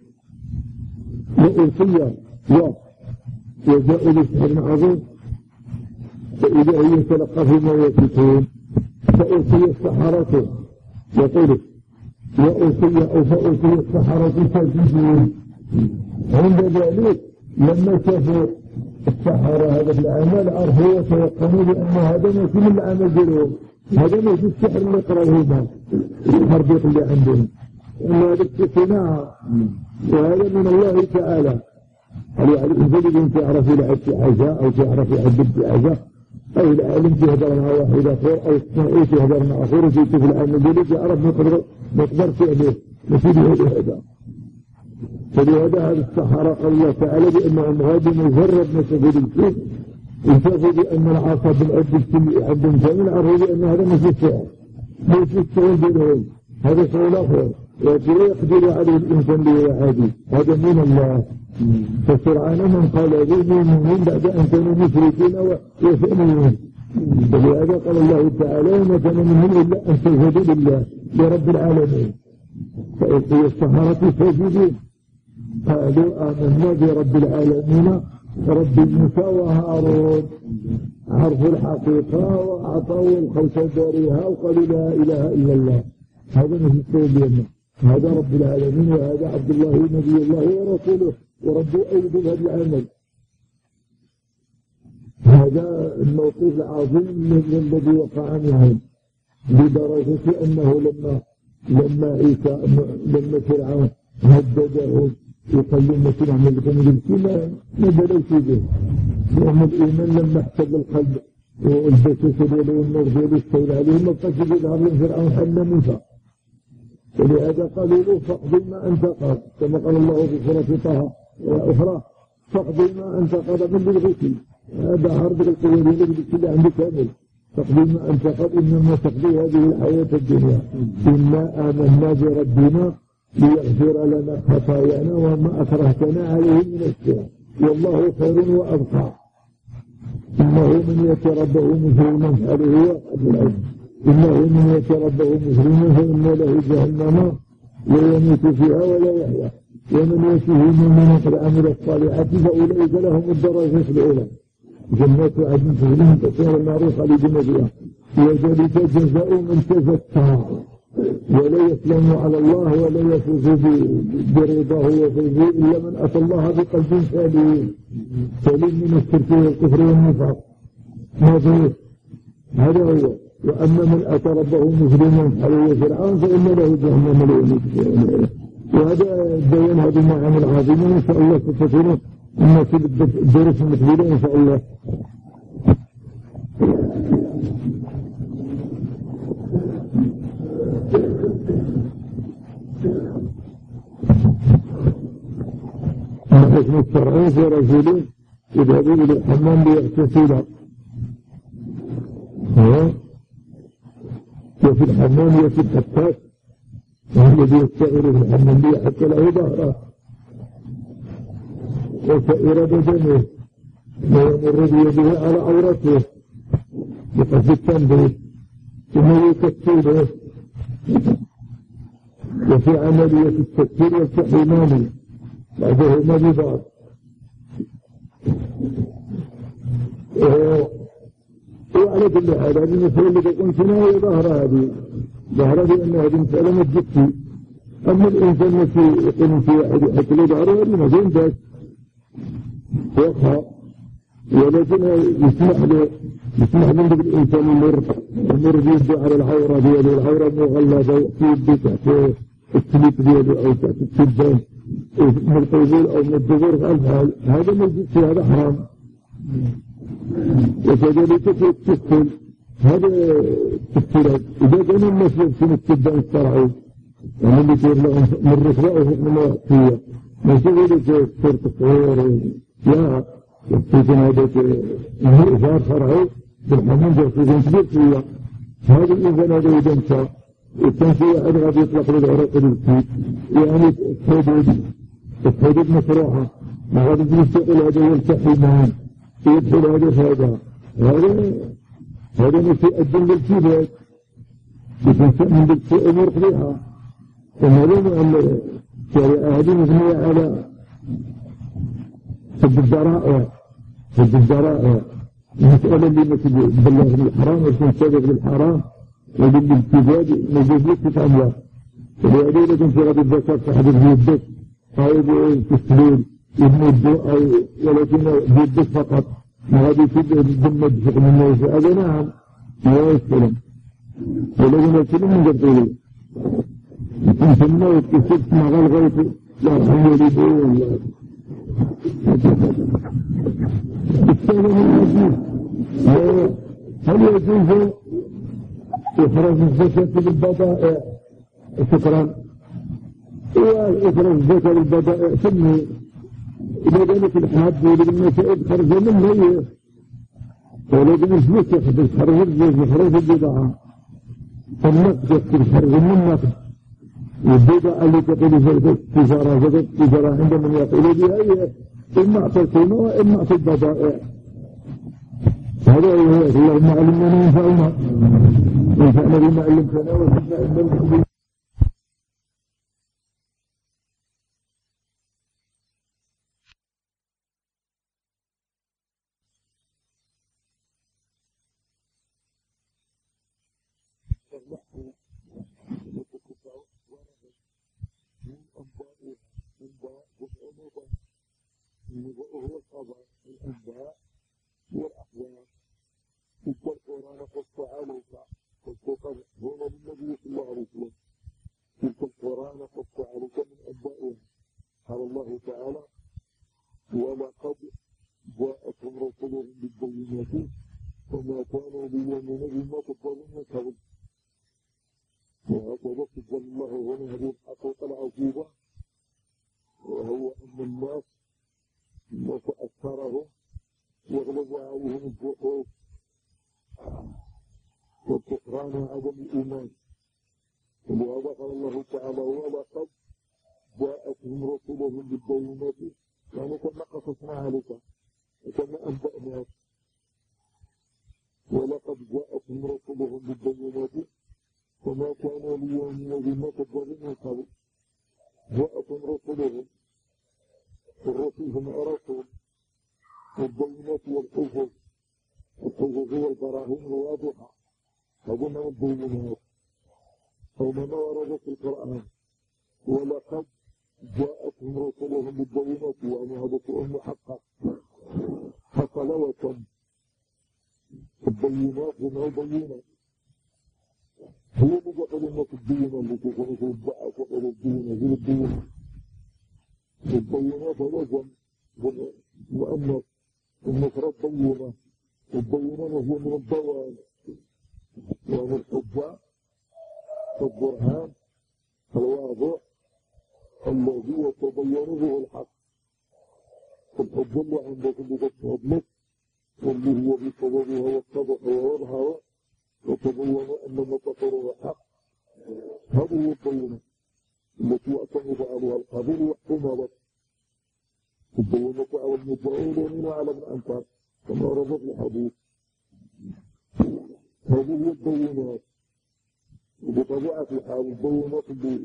وأوصي وجاءوا بسحر عظيم فإذا هي تلقفوا ما يأتيكون فأوصي السحرة يقول وأوصي أو فأوصي السحرة سجدون. عند ذلك لما شافوا السحرة هذا العمل عرفوا وتيقنوا بأن هذا ما من العمل ديالهم، هذا ما في السحر اللي يقرأوه التربيط اللي عندهم، وأن هذا الصناعة وهذا من الله تعالى. يعني إذا كنت تعرف لعب في حاجة أو تعرف يعذب في حاجة أو العالم تهدر مع واحد آخر أو الصنعي تهدر مع آخر وفي كيف العالم ديالك يعرف نقدر نقدر فعله نفيد هذا. فلهذا هذا السحرة قال الله تعالى بأنهم غادي مجرد ما شافوا الشيء وشافوا بأن العصا بالعد عندهم كامل عرفوا بأن هذا مش السحر مش السحر ديالهم، هذا شيء آخر لكن لا يقدر عليه الإنسان عادي، هذا من الله. فسرعان من قال ذي من بعد أن كانوا مشركين ويسألون، فلهذا قال الله تعالى وما كان منهم إلا أن تسجدوا لله لرب العالمين. فألقي السحرة ساجدين قالوا آمنا برب العالمين رب موسى وهارون، عرفوا الحقيقة وأعطوا الخلق دارها وقالوا لا إله إلا الله. هذا مش التوبة، هذا رب العالمين وهذا عبد الله نبي الله ورسوله وربه أيضا هذا العمل. هذا الموقف العظيم من الذي وقع معهم بدرجة أنه لما لما عيسى لما فرعون هدده وقال لهم نعمل لكم بالكلام ما بلوش به، لأن الإيمان لما احتل القلب والبسوس دياله والنور دياله استولى عليهم ما بقاش يظهر لهم فرعون حل موسى. ولهذا قالوا له فاقضي ما أنت قاض كما قال الله في سورة طه أخرى فاقضي ما أنت قاض من بالغسل، هذا عرض القوة بالكل عندك كامل. تقضي ما أنت قاض إنما تقضي هذه الحياة الدنيا، إنا آمنا بربنا ليغفر لنا خطايانا وما أكرهتنا عليه من السحر والله خير وأبقى. إنه من يتربه مجرما فعله وقد العلم إنه من يتربه مجرما فإن له جهنم لا يموت فيها ولا يحيا ومن يأتيه مؤمنا قد عمل الصالحات فأولئك لهم الدرجات العلى جنات عدن تجري تسير النار خالدين فيها وذلك جزاء من تزكى ولا يسلم على الله ولا يفوز برضاه وفوزه إلا من أتى الله بقلب سليم سليم من الشرك والكفر والنفاق. هذا هو. وأما من أتى ربه مسلما عليه فرعون فإن له جهنم لا يموت فيها. وهذا بيان هذه المعاني العظيمة إن شاء الله ستكون الناس الدروس المقبلة إن شاء الله. الحكم الشرعي في رجل يذهبوا إلى الحمام ليغتسلا وفي الحمام وفي الحفاف، والذي يشتغل في الحمامية حتى له ظهره وسائر بدنه ويمر بيده على عورته بقصد التنبيه ثم يكسره. وفي عملية التكسير والتحريمان بعدهما ببعض. وعلى كل حال هذه المسألة التي قلت لها هي ظهر هذه ظهر بأن هذه المسألة مجدتي. أما الإنسان الذي يقوم في واحد يحط له ظهره هذه ما فين ذاك وقع، ولكن يسمح له يسمح له بالإنسان يمر يمر بيده على العورة دياله، العورة مغلظة وفي يده تحت السليب دياله أو تحت السبان من الطيبول أو من الدبر الحال، هذا مجدتي، هذا حرام. وكذلك التسهيل هذا التسهيلات إذا كان الناس يرسم السبان الشرعي يعني اللي يصير لهم من رخوة من وقتية ما يصير يصير تصوير لا يكون هذا إظهار شرعي بالحمام جرسيزين كبير فيها. هذا الإنسان هذا يدنسى التنسية أحد غادي يطلق للعراق الوكي يعني الحدود الحدود مشروعة ما غادي يستقل هذا يلتحمان يدخل هذا هذا هذا هذا مسيء الدين بالكيبات يتنسأ بالسوء أمور قبيحة. ومعلوم أن الشريعة هذه مبنية على حد الذرائع حد الذرائع المسألة اللي مثل بالله بالحرام ويكون سبب للحرام وبالابتداد موجود لك تتعمل ولهذا لكن في غد الذكر تحدث بيدك أو بالتسليل يمده أو ولكن بيدك فقط ما غادي يصير بالمد فوق من الناس هذا نعم لا يسلم ولكن يسلم من قبله يكون في الموت يصير مع غلغلته لا حول لبون الثاني من الحديث هل يجوز إخراج الزكاة بالبضائع؟ شكرا. إخراج الزكاة بالبضائع سمي إذا كانت الحاد للمسائل خرج منه ولكن الفلوس يخرج خرج يخرج البضاعة النقد يخرج خرج من النقد والبضاعة اللي تقول زكاة التجارة زكاة التجارة عندما يقول بها هي إما أعطى القيمة وإما أعطى البضائع. هذا هو اللهم علمنا ينفعنا ينفعنا بما علمتنا وزدنا علما. وهو الخبر الأنباء والأحوال والقرآن قص عليك والقرآن هو النبي صلى الله عليه وسلم تلك القرآن قص عليك من أنبائها. قال الله تعالى ولقد جاءتهم رسلهم بالبينات وما كانوا ليؤمنوا بما كذبوا من قبل. وهكذا سجل الله هنا هذه الحقيقة العجيبة وهو أن الناس وتأثرهم يغلب عليهم الجحود والكفران وعدم الإيمان. ولهذا قال الله تعالى ولقد جاءتهم رسلهم بالبينات يعني كما قصصنا عليك وكما أنبأناك. ولقد جاءتهم رسلهم بالبينات وما كانوا ليؤمنوا بما كذبوا من قبل. جاءتهم رسلهم الرسول هم الرسول والبينات والحجج الحجج والبراهين الواضحة هذا من البينات أو ما ورد في القرآن. ولقد جاءتهم رسلهم بالبينات يعني هذا شيء محقق حصل وتم. البينات هنا بينات هي مجرد الناس الدينة التي كانت تدعى فقر الدينة هي الدينة. البينات وزن مؤنث المفرد بينة البينة هي من الضوال يعني الحجة البرهان الواضح الذي يتبين به الحق. الحجة اللي عندك اللي تشهد لك واللي هي بسببها والصدق ويظهر وتبين أن التطور حق. هذه هي البينة التي اعتمد عليها القبول واحتملت البينة على المتعولين على الأنكار كما ورد في الحديث. هذه هي البينات، وبطبيعة الحال البينات اللي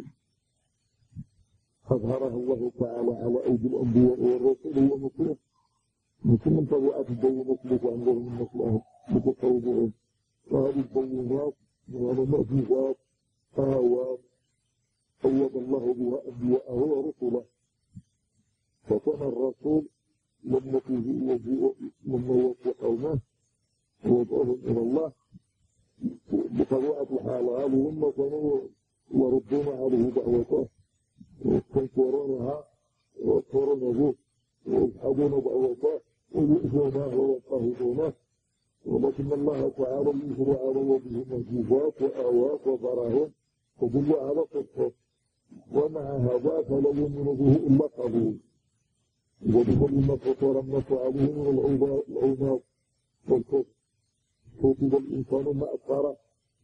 أظهرها الله تعالى على أيدي الأنبياء والرسل هو مصير مثل من طبيعة البينات التي عندهم من مثلهم متطوعين. وهذه البينات من المعجزات آيات أيد الله بها أنبياءه ورسله. فكان الرسول لما يجيء لما يوفي قومه ويدعوهم إلى الله بطبيعة الحال هذه هم كانوا يردون عليه دعوته ويستنكرونها ويكفرون به ويجحدون دعوته ويؤذونه ويضطهدونه. ولكن الله تعالى يجري على يده معجزات وآيات وبراهين تدل على صدقه، ومع هذا فلا يؤمن به إلا قليل. وبكل ما فطر الناس عليه من العونات والكفر فوجد الإنسان ما أكثر.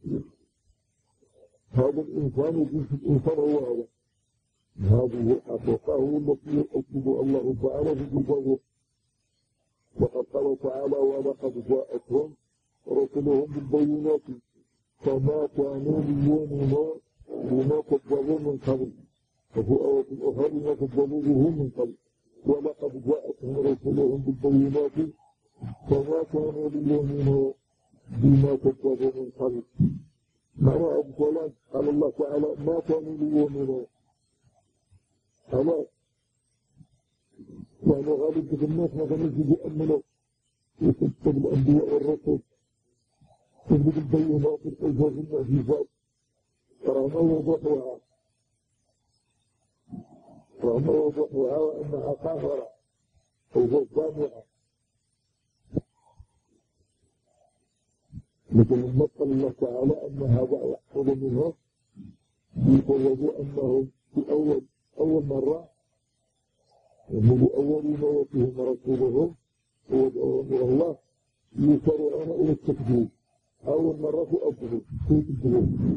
هذا الإنسان جنس الإنسان هو هذا. هذه الحقيقة التي يؤكد الله تعالى في كتابه. وقد قال تعالى ولقد جاءتهم رسلهم بالبينات فما كانوا ليؤمنوا بما كذبوا من قبل. وفي آية أخرى بما كذبوا به من قبل ولقد جاءتهم رسلهم بالبينات فما كانوا ليؤمنوا بما كذبوا من قبل. معنى أولا قال الله تعالى ما كانوا ليؤمنوا. خلاص يعني غالب في الناس ما كانوا يؤمنوا وتكتب الأنبياء والرسل تجد البينات الإعجاز المعجزات رغم وضوحها رغم وضوحها وأنها قاهرة أو جامعة. لكن لما قال الله تعالى أن هذا يحصل منهم يقولوا أنهم في أول أول مرة وهم أولين وفيهم رسولهم ويدعوهم إلى الله يسرعون إلى التكذيب. أول مرة في أبوه في التكذيب.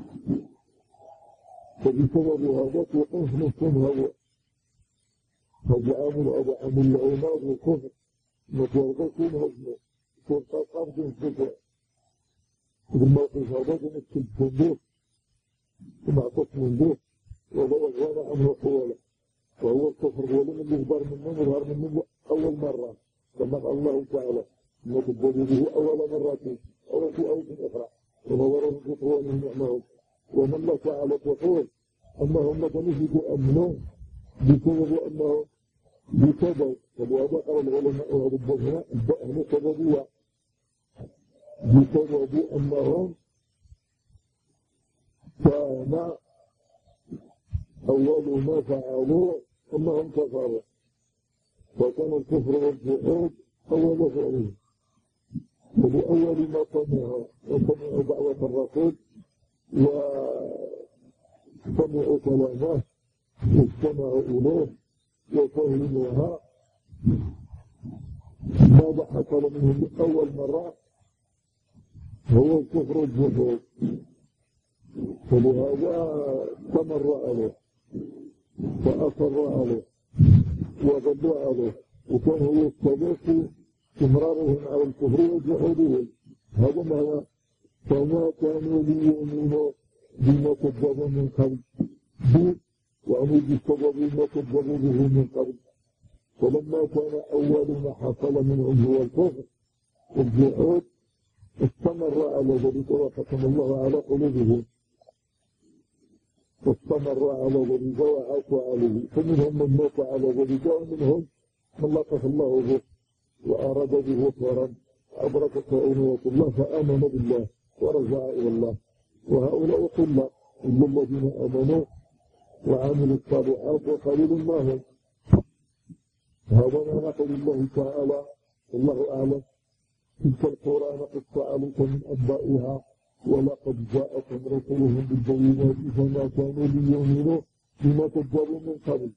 فبسبب هذا تقوم في نفسهم هذا فجعلوا هذا عن العناد والكفر متوقفين هزمه سلطة قبض الزكاة. بالموقف هذا جنسك الصندوق ومعطف من ذوق ولا يغنى عنه حواله. وهو الكفر ولم يظهر منه يظهر منه أول مرة كما قال الله تعالى ما تبدو به أول مرة أو في أيضا أخرى ونظروا بإخوانهم نعمهم. ومن الله تعالى يقول أنهم كانوا يؤمنوا بسبب أنهم بسبب ولهذا قال العلماء وربما البأهل سببها بسبب أنهم كان أول ما فعلوا أنهم كفروا وكان الكفر والجحود أول فعلهم. وبأول ما سمعوا وسمعوا دعوة الرسول وسمعوا كلامه واستمعوا إليه وفهموها ماذا حصل منهم أول مرة هو الكفر والجحود. فلهذا استمر عليه وأصر عليه وغدوا عليه وكان هو السبب في استمرارهم على الكفر وجحودهم. هذا معنى فما كانوا ليؤمنوا بما كذبوا من قبل يعني بسبب ما كذبوا به من قبل. فلما كان أول ما حصل منهم هو الكفر والجحود استمر على ذلك وختم الله على قلوبهم واستمر على ذلك وعاشوا عليه. فمنهم من مات على ذلك ومنهم من لطف الله به وأراد به خيرا أدركت عناية الله فآمن بالله ورجع إلى الله. وهؤلاء قلة إلا الذين آمنوا وعملوا الصالحات وقليل ما هم. هذا ما نقول الله تعالى والله أعلم. تلك القرى نقص عليك من أنبائها ولقد جاءتهم رسلهم بالبينات فما كانوا ليؤمنوا بما كذبوا من قبل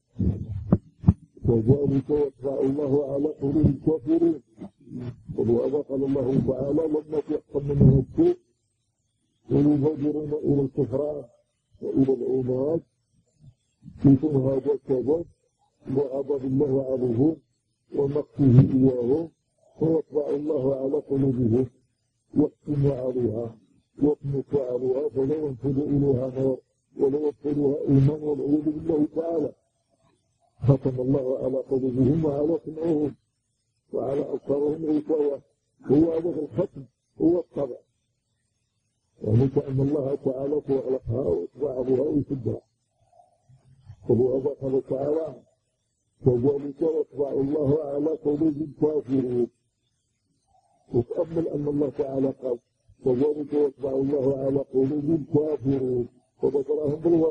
وذلك يطبع الله على قلوب الكافرين. ولهذا قال الله تعالى لما تحصل منهم السوء ويبادرون إلى الكفران وإلى العناد يكون هذا السبب لغضب الله عليهم ومقته إياهم فيطبع الله على قلوبهم يختم عليها يطمس عليها فلا ينفذ إليها نار ولا يدخلها إيمان والعياذ بالله تعالى. ختم الله على قلوبهم وعلى سمعهم وعلى أبصارهم غشاوة. هو هذا الختم هو الطبع، يعني كأن الله تعالى خلقها ويطبع بها ويسدها. فلهذا قال تعالى كذلك يطبع الله على قلوب الكافرين. وتأمل أن الله تعالى قال كذلك يطبع الله على قلوب الكافرين فذكرهم بالوقت،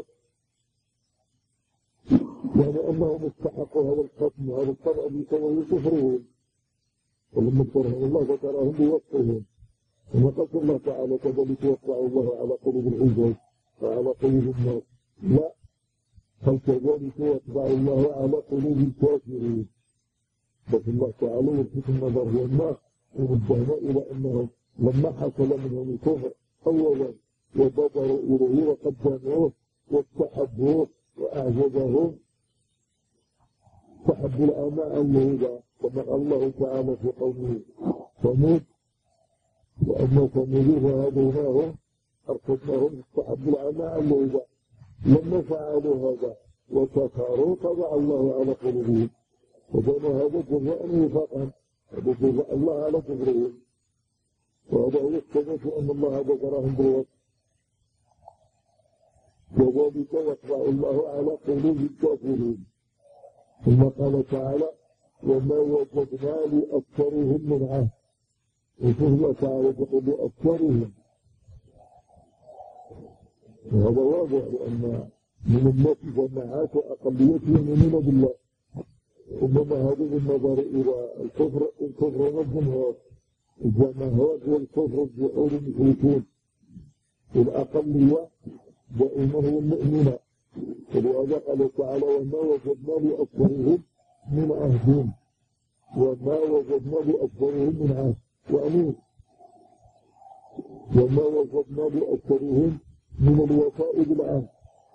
يعني أنهم استحقوا هذا الختم وهذا الطبع بسبب كفرهم، ولما ذكرهم الله ذكرهم بوصفهم. ثم قال الله تعالى كذلك يطبع الله على قلوب العجاز وعلى قلوب الناس، لا، بل كذلك يطبع الله على قلوب الكافرين. بس الله تعالى يلفت النظر والناس ونبهنا إلى أنهم لما حصل منهم الكفر أولا وبادروا إليه وقدموه واستحبوه وأعجبهم استحبوا الأماء الهدى كما قال الله تعالى في قوله ثمود وأما ثمود فهديناهم أرسلناهم استحبوا الأماء الهدى. لما فعلوا هذا وكفروا طبع الله على قلوبهم وكان هذا جزاء وفاقا، هذا جزاء الله على كفرهم. وهذا هو السبب أن الله ذكرهم بالوصف كذلك يطبع الله على قلوب الكافرين. ثم قال تعالى وما وجدنا لأكثرهم من عهد. وفيه تعالى تقول لأكثرهم، وهذا واضح لأن من الناس جماعات وأقليات يؤمنون بالله، إنما هذا بالنظر إلى الكفر الكفر والجمهور، الجماهير والكفر الجحود المشركون، والأقلية دائما هو المؤمنين. ولهذا قال تعالى وما وجدنا لأكثرهم من عهد، وما وجدنا لأكثرهم من عهد وأمين، وما وجدنا لأكثرهم من الوفاء بالعهد.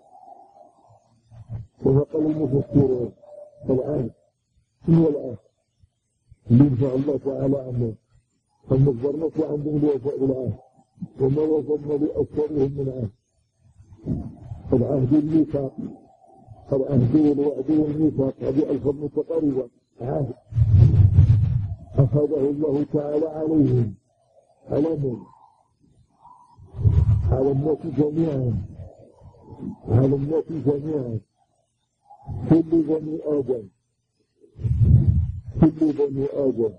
فقال المفسرون العهد هو العهد اللي ينفع الله تعالى عنه، فالمصدر نفسه عندهم الوفاء بالعهد. وما وجدنا لأكثرهم من عهد، العهد الميثاق، العهد والوعد والميثاق هذه ألفاظ متقاربة. عهد أخذه الله تعالى عليهم، على من؟ على الناس جميعا، على الناس جميعا، كل بني آدم، كل بني آدم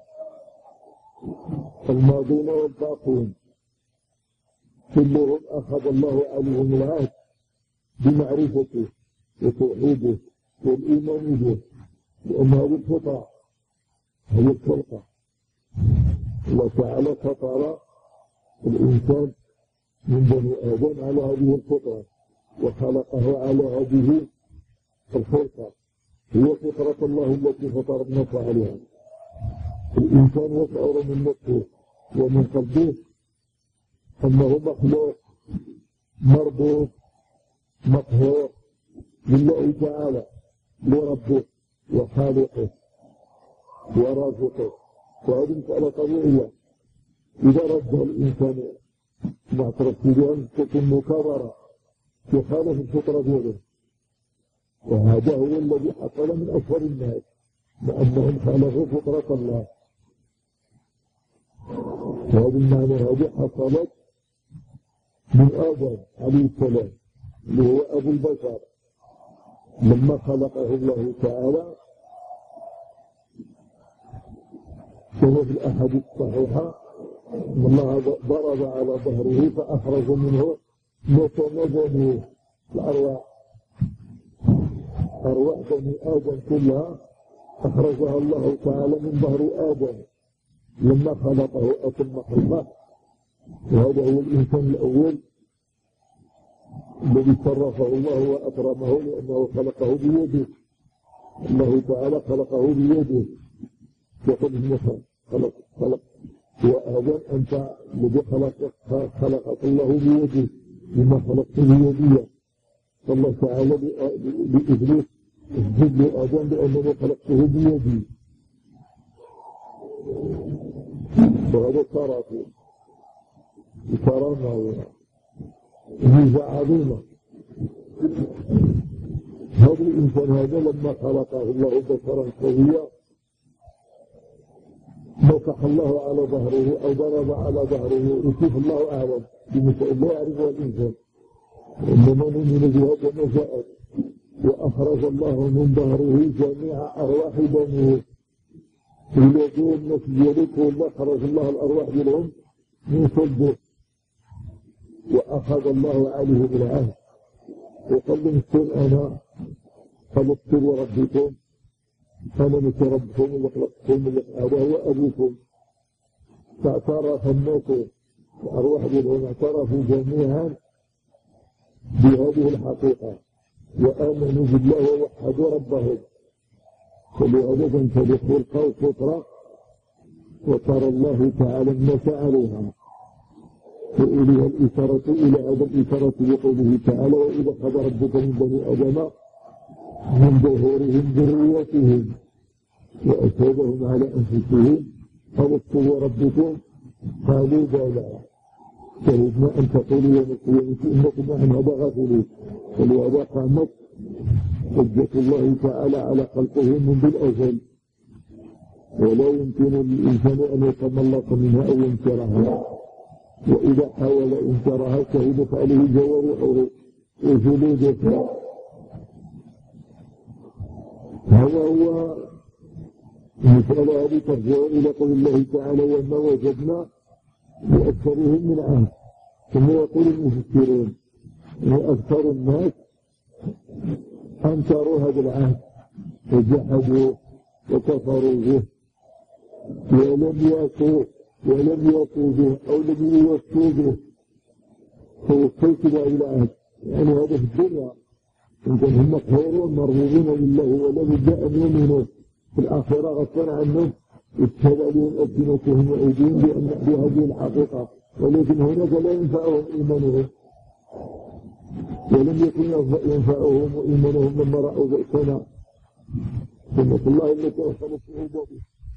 الماضين والباقين كلهم أخذ الله عليهم العهد بمعرفته وتوحيده والإيمان به، لأن هذه الفطرة هي الخلقة. الله تعالى فطر الإنسان من بني آدم على هذه الفطرة وخلقه على هذه الخلقة، هي فطرة الله التي فطر الناس عليها. الإنسان يشعر من نفسه ومن قلبه أنه مخلوق مربوط مقهور لله تعالى، لربه وخالقه ورازقه. وهذه مسألة طبيعية إذا ردها الإنسان معترف بأن تكون مكررة تخالف الفطرة دياله، وهذا هو الذي حصل من أكثر الناس لأنهم خالفوا فطرة الله. وهذه المعنى هذه حصلت من آدم عليه السلام اللي هو أبو البشر، لما خلقه الله تعالى كما في الأحاديث الصحيحة أن الله ضرب على ظهره فأخرج منه نتن الأرواح، أرواح بني آدم كلها أخرجها الله تعالى من ظهر آدم لما خلقه أتم خلقه. وهذا هو الإنسان الأول الذي شرفه الله وأكرمه لأنه خلقه بيده. الله تعالى خلقه بيده، يقول ابن خلق خلق وأظن أنت الذي خلقك خلقك الله بيده لما خلقته بيديه. فالله تعالى بإبليس اسجد لآدم بأنه خلقته بيدي. وهذا كرامة كرامة ميزة عظيمة. هذا الإنسان هذا لما خلقه الله بشرا سويا مسح الله على ظهره أو ضرب على ظهره يشوف الله أعلم بمساء الله يعرفه الإنسان. إنما نؤمن بهذا ما جاءت وأخرج الله من ظهره جميع أرواح بنيه. الذين الناس يلقوا الله خرج الله الأرواح منهم من صلبه وأخذ الله عليه بالعهد وقال لهم أنا خلقت وربكم أنا مثل ربكم وخلقتكم وهو أبوكم. فاعترف الناس الأرواح منهم اعترفوا جميعا بهذه الحقيقة وآمنوا بالله ووحدوا ربهم. فلهذا تنتبه القول فطرة وترى الله تعالى ما فعلوها فإليها الإشارة إلى هذا الإشارة بقوله تعالى وإذا أخذ ربك من بني آدم من ظهورهم ذريتهم وأشهدهم على أنفسهم ألست ربكم قالوا بلى شهدنا أن تقولوا يوم القيامة إنكم عن هذا غافلون. ولهذا قامت حجة الله تعالى على خلقه منذ الأزل ولا يمكن للإنسان أن يتملق منها أو ينكرها. وإذا حاول إنكارها شهدت عليه جوارحه وجلوده. هذا هو مثال هذه ترجع إلى قول الله تعالى وما وجدنا لأكثرهم من عهد. ثم يقول المفسرون وأكثر الناس أنكروا هذا العهد وجحدوا وكفروا به ولم يأتوا ولم يأتوا به أو لم يوفوا به فوصلت إلى عهد. يعني هذا في الدنيا إن كان هم خيرون مرغوبين لله ولا بد أن يؤمنوا في الآخرة غصبا عنهم اتبع لهم ألسنتهم وأيديهم بهذه الحقيقة. ولكن هناك لا ينفعهم إيمانهم ولم يكن ينفعهم وإيمانهم لما رأوا بأسنا سنة الله التي أرسلت في عباده.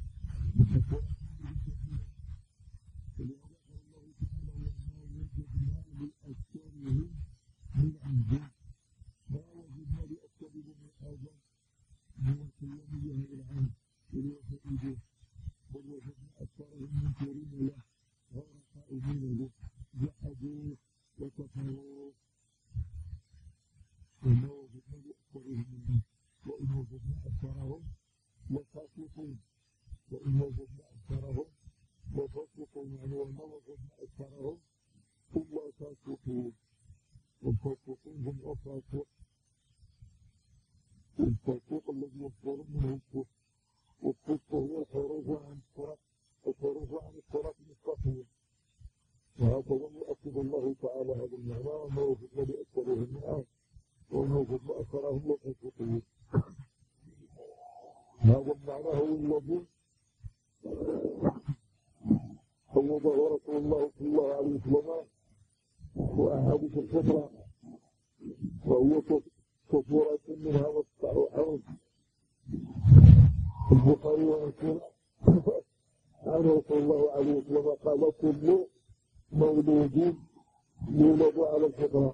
الفاسق الذي يصدر منه الكفر والكفر هو الخروج عن الصراط الخروج عن الصراط المستقيم. وهكذا يؤكد الله تعالى هذا المعنى وما وجدنا لأكثرهم من عهد وما وجدنا أكثرهم لفاسقين. هذا المعنى هو الذي فوضه رسول الله صلى الله عليه وسلم وأحاديث الفطرة وهو كفورة منها والصحيحين. البخاري ومسلم عنه صلى الله عليه وسلم قال كل مولود يولد على الفطرة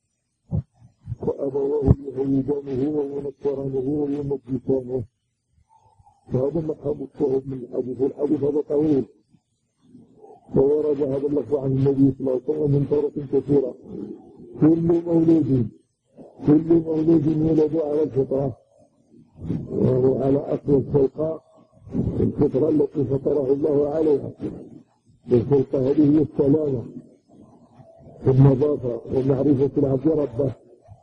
فأبواه يهودانه وينصرانه ويمجسانه. فهذا مقام الشهود من الحديث والحديث هذا طويل وورد هذا اللفظ عن النبي صلى الله عليه وسلم من طرق كثيرة. كل مولود كل مولود يولد على الفطرة وهو على أصل الخلقة الفطرة التي فطره الله عليها. الخلقة هذه هي السلامة والنظافة ومعرفة العبد ربه.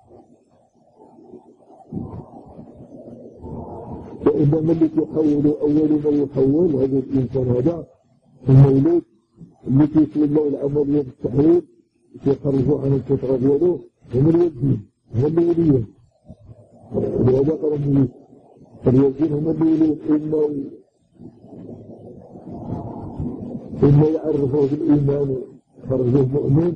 وإنما الذي يحول أول ما يحول هذا الإنسان هذا المولود التي يسوي الله العملية بالتحويل يخرجوا عن الفطرة ديالو هم الوالدين هم الوليين. ولهذا قال النبي الوالدين هم الوليين إما إما يعرفوه بالإيمان خرجوه مؤمن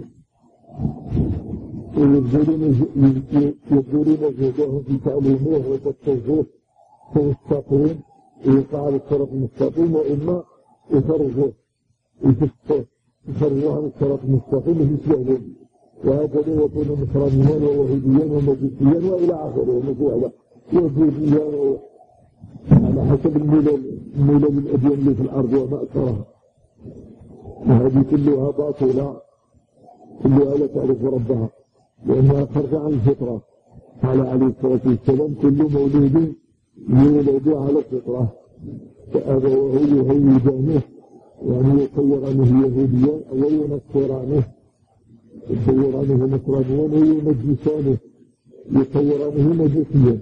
ويبذلون جهدهم في تعليمه وتوجيهه فيستقيم ويقع على الصراط المستقيم، وإما يخرجوه يفسقوه يخرجوه عن الصراط المستقيم ويسلمون، وهكذا يكون نصرانيا ووهابيا ومجوسيا وإلى آخره ومجوعا ويهوديا على حسب الملل الملل الأديان اللي في الأرض وما أكثرها، وهذه كلها باطلة كلها لا تعرف ربها لأنها خرج عن الفطرة. قال عليه الصلاة والسلام كل مولود يولد على الفطرة فأبواه يهودانه يعني يصورانه يهوديا أو ينصرانه يصورانه نصرانيا ويمجسانه يصورانه مجوسيا.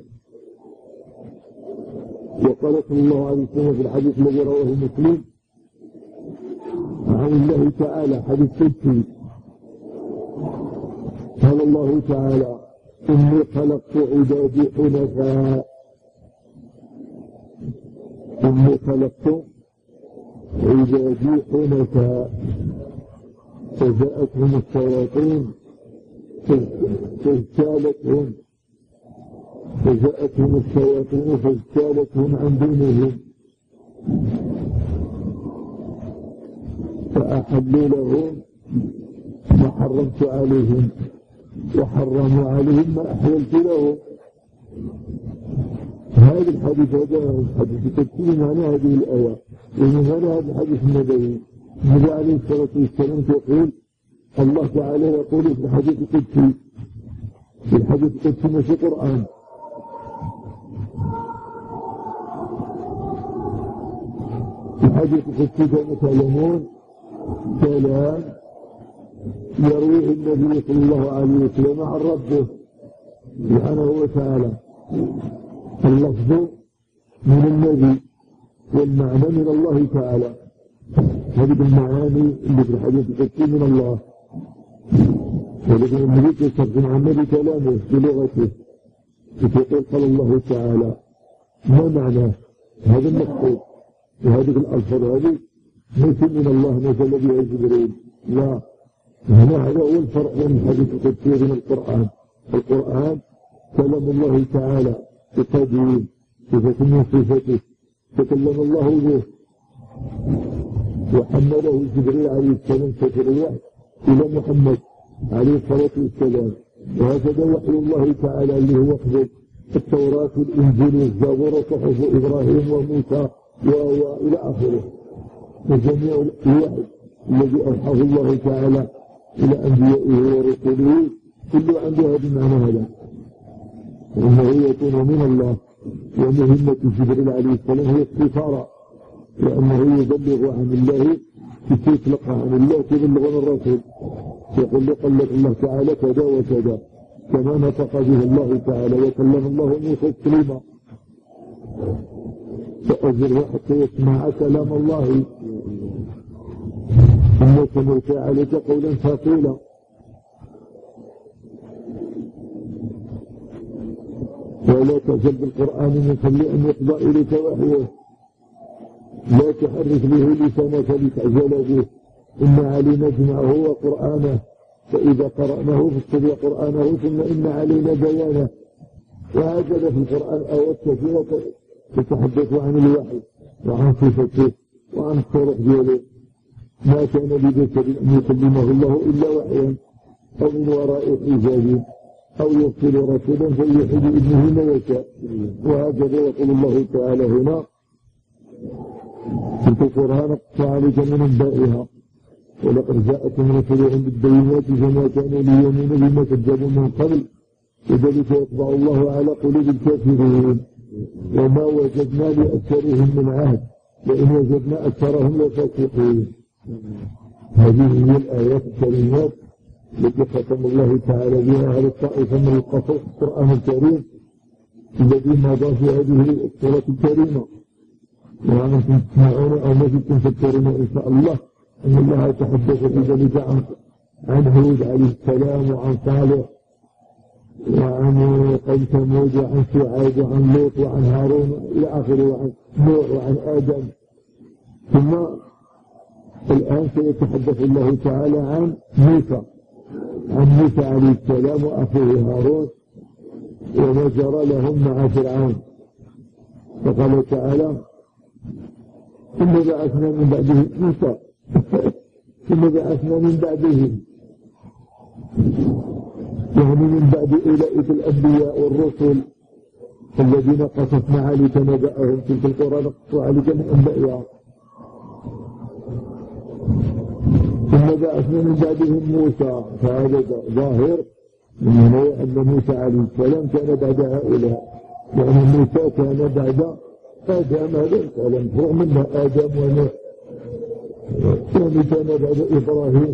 وقال صلى الله عليه وسلم في الحديث الذي رواه مسلم عن الله تعالى حديث قدسي قال الله تعالى إني خلقت عبادي حنفاء إني خلقت عبادي حنفاء فجاءتهم الشياطين فاجتالتهم فجاءتهم الشياطين فاجتالتهم عن دينهم فأحلوا لهم ما حرمت عليهم وحرموا عليهم ما أحللت لهم. هذا الحديث هذا الحديث تفسير معنى هذه الآية ومن هذا الحديث النبوي النبي عليه الصلاة والسلام يقول الله تعالى يقول في الحديث القدسي في الحديث القدسي مش قرآن الحديث القدسي كما تعلمون كلام يرويه النبي صلى الله عليه وسلم عن ربه سبحانه وتعالى. اللفظ من النبي والمعنى من الله تعالى. هذه المعاني اللي في الحديث القدسي من الله، ولكن النبي يستخدم عن النبي كلامه بلغته يقول قال الله تعالى ما معناه هذا المقصود وهذه الألفاظ هذه ليس من الله نزل بها جبريل، لا هنا هذا هو الفرق بين الحديث القدسي وبين القرآن. القرآن كلام الله تعالى بقديم صفة من صفته تكلم الله به وحمله جبريل عليه السلام كتريح إلى محمد عليه الصلاة والسلام، وهكذا وحي الله تعالى اللي هو حفظ التوراة والإنجيل والزبور وصحف إبراهيم وموسى وإلى آخره، وجميع الوحي الذي أوحاه الله تعالى إلى أنبيائه ورسله كله عنده هذا المعنى هذا، وإنه يكون من الله. ومهمة جبريل عليه السلام هي السفارة، لأنه يبلغ عن الله كيف يطلق عن الله يبلغ عن الرسول، يقول لك الله تعالى كذا وكذا كما نطق به الله تعالى وكلم الله موسى تكليما، فأجره حتى يسمع كلام الله إنك سنلقي عليك قولا ثقيلا. ولا تعجل بالقرآن من قبل أن يقضى إليك وحيه، لا تحرك به لسانك لتعجل به، إن علينا جمعه وقرآنه فإذا قرأناه فاتبع قرآنه ثم إن علينا بيانه. وهكذا في القرآن آيات كثيرة تتحدث عن الوحي وعن صفته وعن الطرق دياله. ما كان لبشر أن يكلمه الله إلا وحيا أو من وراء حجاب أو يرسل رسولا فيوحي بإذنه ما يشاء. وهكذا يقول الله تعالى هنا تلك القرآن نقص عليك من أنبائها ولقد جاءكم رسولهم بالبينات فما كانوا ليؤمنوا بما كذبوا من قبل وذلك يطبع الله على قلوب الكافرين وما وجدنا لأكثرهم من عهد وإن وجدنا أكثرهم لفاسقين. هذه هي الآيات الكريمات التي ختم الله تعالى بها على الطائفة من القصص القرآن الكريم الذي مضى في هذه السورة الكريمة. وأنتم تسمعون أو ما كنتم تذكرون إن شاء الله أن الله تحدث في ذلك عن عن هود عليه السلام وعن صالح وعن قوم ثمود وعن شعيب وعن لوط وعن هارون إلى آخره وعن نوح وعن آدم. ثم الآن سيتحدث الله تعالى عن موسى عن موسى عليه السلام وأخيه هارون وما جرى لهم مع فرعون. فقال تعالى ثم بعثنا من بعده موسى ثم بعثنا من بعده، يعني من بعد أولئك الأنبياء والرسل الذين قصصنا عليك نبأهم تلك القرى نقص عليك من أنبائها. ثم بعثنا من بعدهم موسى، فهذا ظاهر أن موسى عليه السلام كان بعد هؤلاء، يعني موسى كان بعد آدم هذا الكلام رغم أن آدم ونوح، يعني كان بعد إبراهيم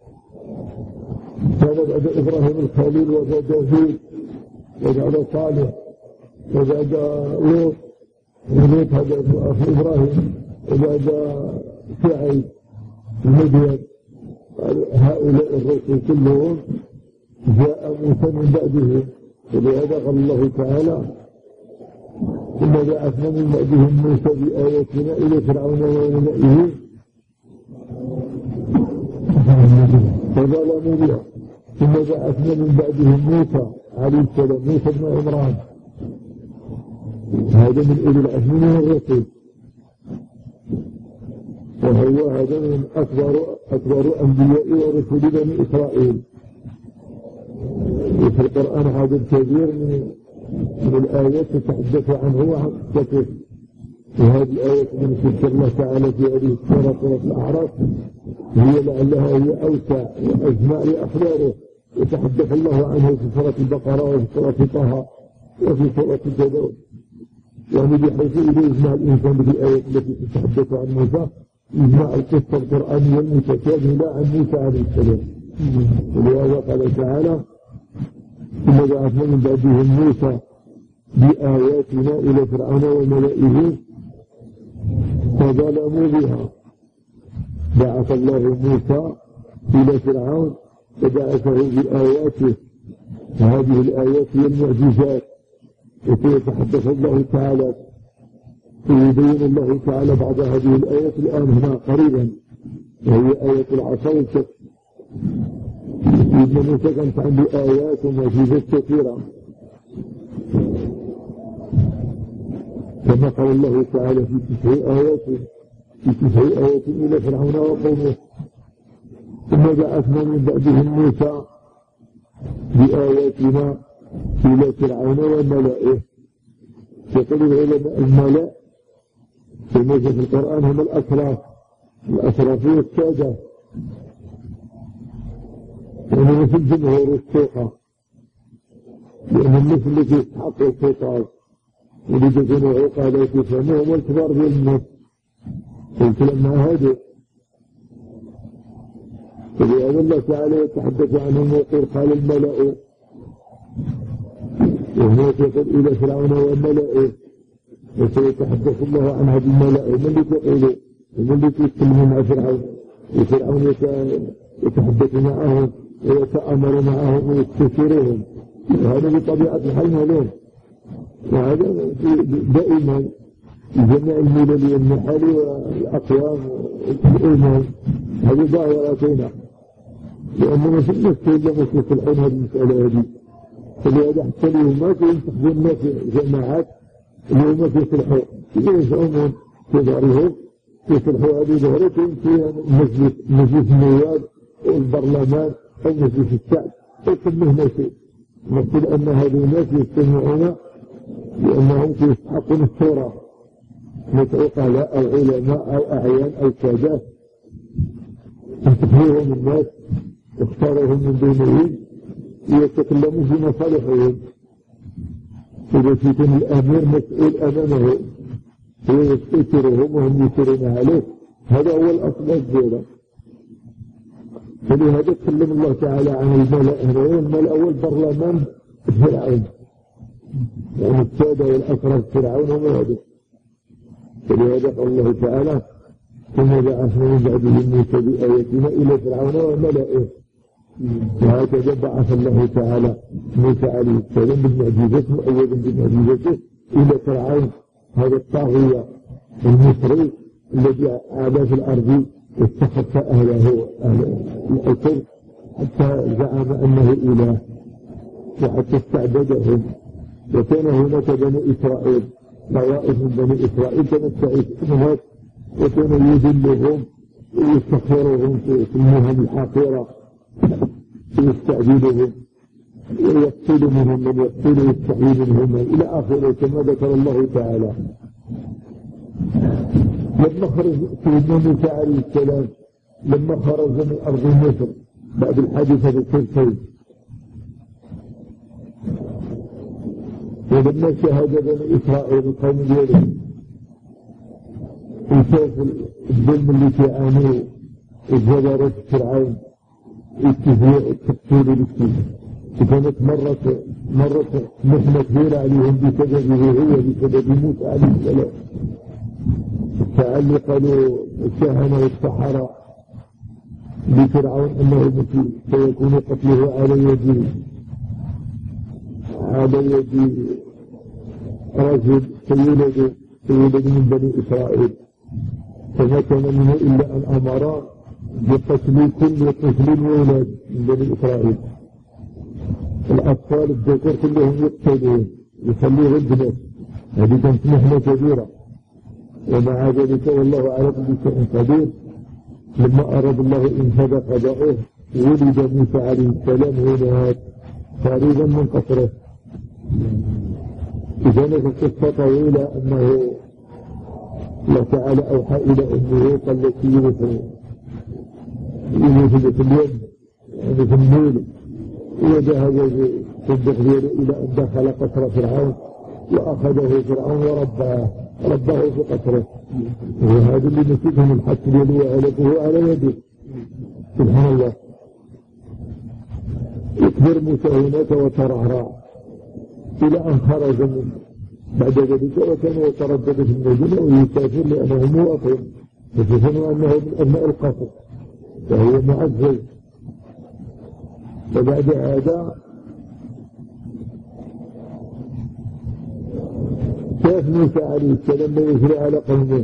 كان بعد إبراهيم الخليل وبعد داوود وبعد صالح وبعد لوط ولوط هذا أخ إبراهيم وبعد شعيب ومدين. هؤلاء الرسل كلهم جاء موسى من بعدهم، ولهذا قال الله تعالى ثم بعثنا من بعدهم موسى بآياتنا إلى فرعون وملئه فظلموا بها. ثم بعثنا من بعدهم موسى عليه السلام موسى بن عمران، هذا من أولي العزم من الرسل، وهو هذا من أكبر أكبر أنبياء ورسل بني إسرائيل. وفي القرآن عدد كبير من من الآيات تتحدث عنه وعن قصته، وهذه الآيات من تذكر الله تعالى في هذه السورة سورة الأعراف هي لعلها هي أوسع وأجمع لأخباره، يتحدث الله عنه في سورة البقرة وفي سورة طه وفي سورة داود، يعني بحيث إذا يجمع الإنسان بالآيات التي تتحدث عن موسى يجمع القصة القرآنية المتكاملة عن موسى عليه السلام. ولهذا قال تعالى ثم بعثنا من بعدهم موسى بآياتنا إلى فرعون وملئه فظلموا بها. بعث الله موسى إلى فرعون وبعثه بآياته، وهذه الآيات هي المعجزات وسيتحدث الله تعالى ويبين الله تعالى بعض هذه الآيات الآن هنا قريبا، وهي آية العصا والكف. سيدنا موسى كانت عنده آيات ومعجزات كثيرة كما قال الله تعالى في تسع آيات في تسع آيات إلى فرعون وقومه. ثم بعثنا من بعدهم موسى بآياتنا إلى فرعون وملئه. يقول العلماء الملأ كما جاء في القرآن هم الأشراف، الأشراف هي السادة، يعني مثل الجمهور والسوقة، لأن الناس التي يستحقوا السلطات واللي تكونوا عقلاء يفهموا هم الكبار ديال الناس. والكلام مع هذا ولهذا الله تعالى يتحدث عنهم ويقول قال الملأ، وهناك يقول إلى فرعون وملئه، وسيتحدث الله عن هذه الملأ من اللي تقولوا ومن اللي يتكلموا مع فرعون، وفرعون يتحدث معهم ويتأمر معهم ويستشيرهم، وهذا بطبيعة الحال معلوم، وهذا دائما جميع الملل والنحل والأقوام والإيمان هذه ظاهرتنا، لأننا في الناس كلهم يصلحون هذه المسألة هذه. فلهذا حتى اليومات ينتخبون الناس جماعات اليومات يصلحوا، إذا يزعمون في ظهرهم يصلحوا هذه ظهرتهم في مجلس مجلس النواب والبرلمان أو مجلس الشعب أو كله ما شيء. نقول أن هذه الناس يجتمعون لأنهم يستحقون الشورى، عقلاء أو علماء أو أعيان أو سادات، انتخبوهم الناس واختاروهم من بينهم ليتكلموا في مصالحهم. إذا كان الأمير مسؤول أمامه ويستشيرهم وهم يسيرون عليه، هذا هو الأصل الزيادة. فلهذا تكلم الله تعالى عن الملأ هنا، الملأ أول برلمان فرعون، يعني السادة والأشراف فرعون هم هذا. فلهذا قال الله تعالى ثم بعثنا من بعدهم موسى بآياتنا إلى فرعون وملئه. وهكذا بعث الله تعالى موسى عليه السلام بالمعجزات مؤيدا بمعجزته إلى فرعون هذا الطاغية المصري الذي عاد في الأرض استخف أهله أهل الأسر حتى زعم أنه إله وحتى استعبدهم. وكان هناك بني إسرائيل، طوائف من بني إسرائيل كانت تعيش هناك، وكان يذلهم ويستخيرهم في المهن الحقيرة ويستعبدهم ويقتل منهم من يقتل ويستحيي منهم إلى آخره كما ذكر الله تعالى. لما خرج سيدنا موسى عليه السلام لما خرج من أرض مصر بعد الحادثة بالقرطين، ولما شاهد بني إسرائيل القوم ديالهم وشافوا الظلم اللي كيعانوه وجبروت فرعون والتهزيء والتقتيل والكذب، وكانت مرت مرت محنة كبيرة عليهم بسببه هو بسبب موسى عليه السلام. فعلي قالوا الكهنة والسحرة لفرعون أنه مسيح سيكون قتله على يد على يد رجل سيولد سيولد من بني إسرائيل، فما كان منه إلا أن أمر بقتل كل طفل يولد من بني إسرائيل. الأطفال الذكور كلهم يقتلون يخلوه البنات. هذه كانت محنة كبيرة، ومع ذلك والله على كل شيء قدير. لما أراد الله إنفاذ قضاؤه ولد موسى عليه السلام هناك قريبا من قصره. إذا القصة طويلة أنه الله تعالى أوحى إلى أمه قال لك يوسف يوسف في اليد يعني في النيل، وذهب صدق دياله إلى أن دخل قصر فرعون وأخذه فرعون ورباه رباه في قصره. وهذا اللي نسيته من حق دياله وعلته على يده. سبحان الله. يكبر موسى هناك وترعرع إلى أن خرج من بعد ذلك، وكان يتردد في المدينة ويسافر لأنه مواطن، فشفنوا أنه من أبناء القصر فهو معزز. وبعد هذا شاف موسى عليه السلام ما يجري على قومه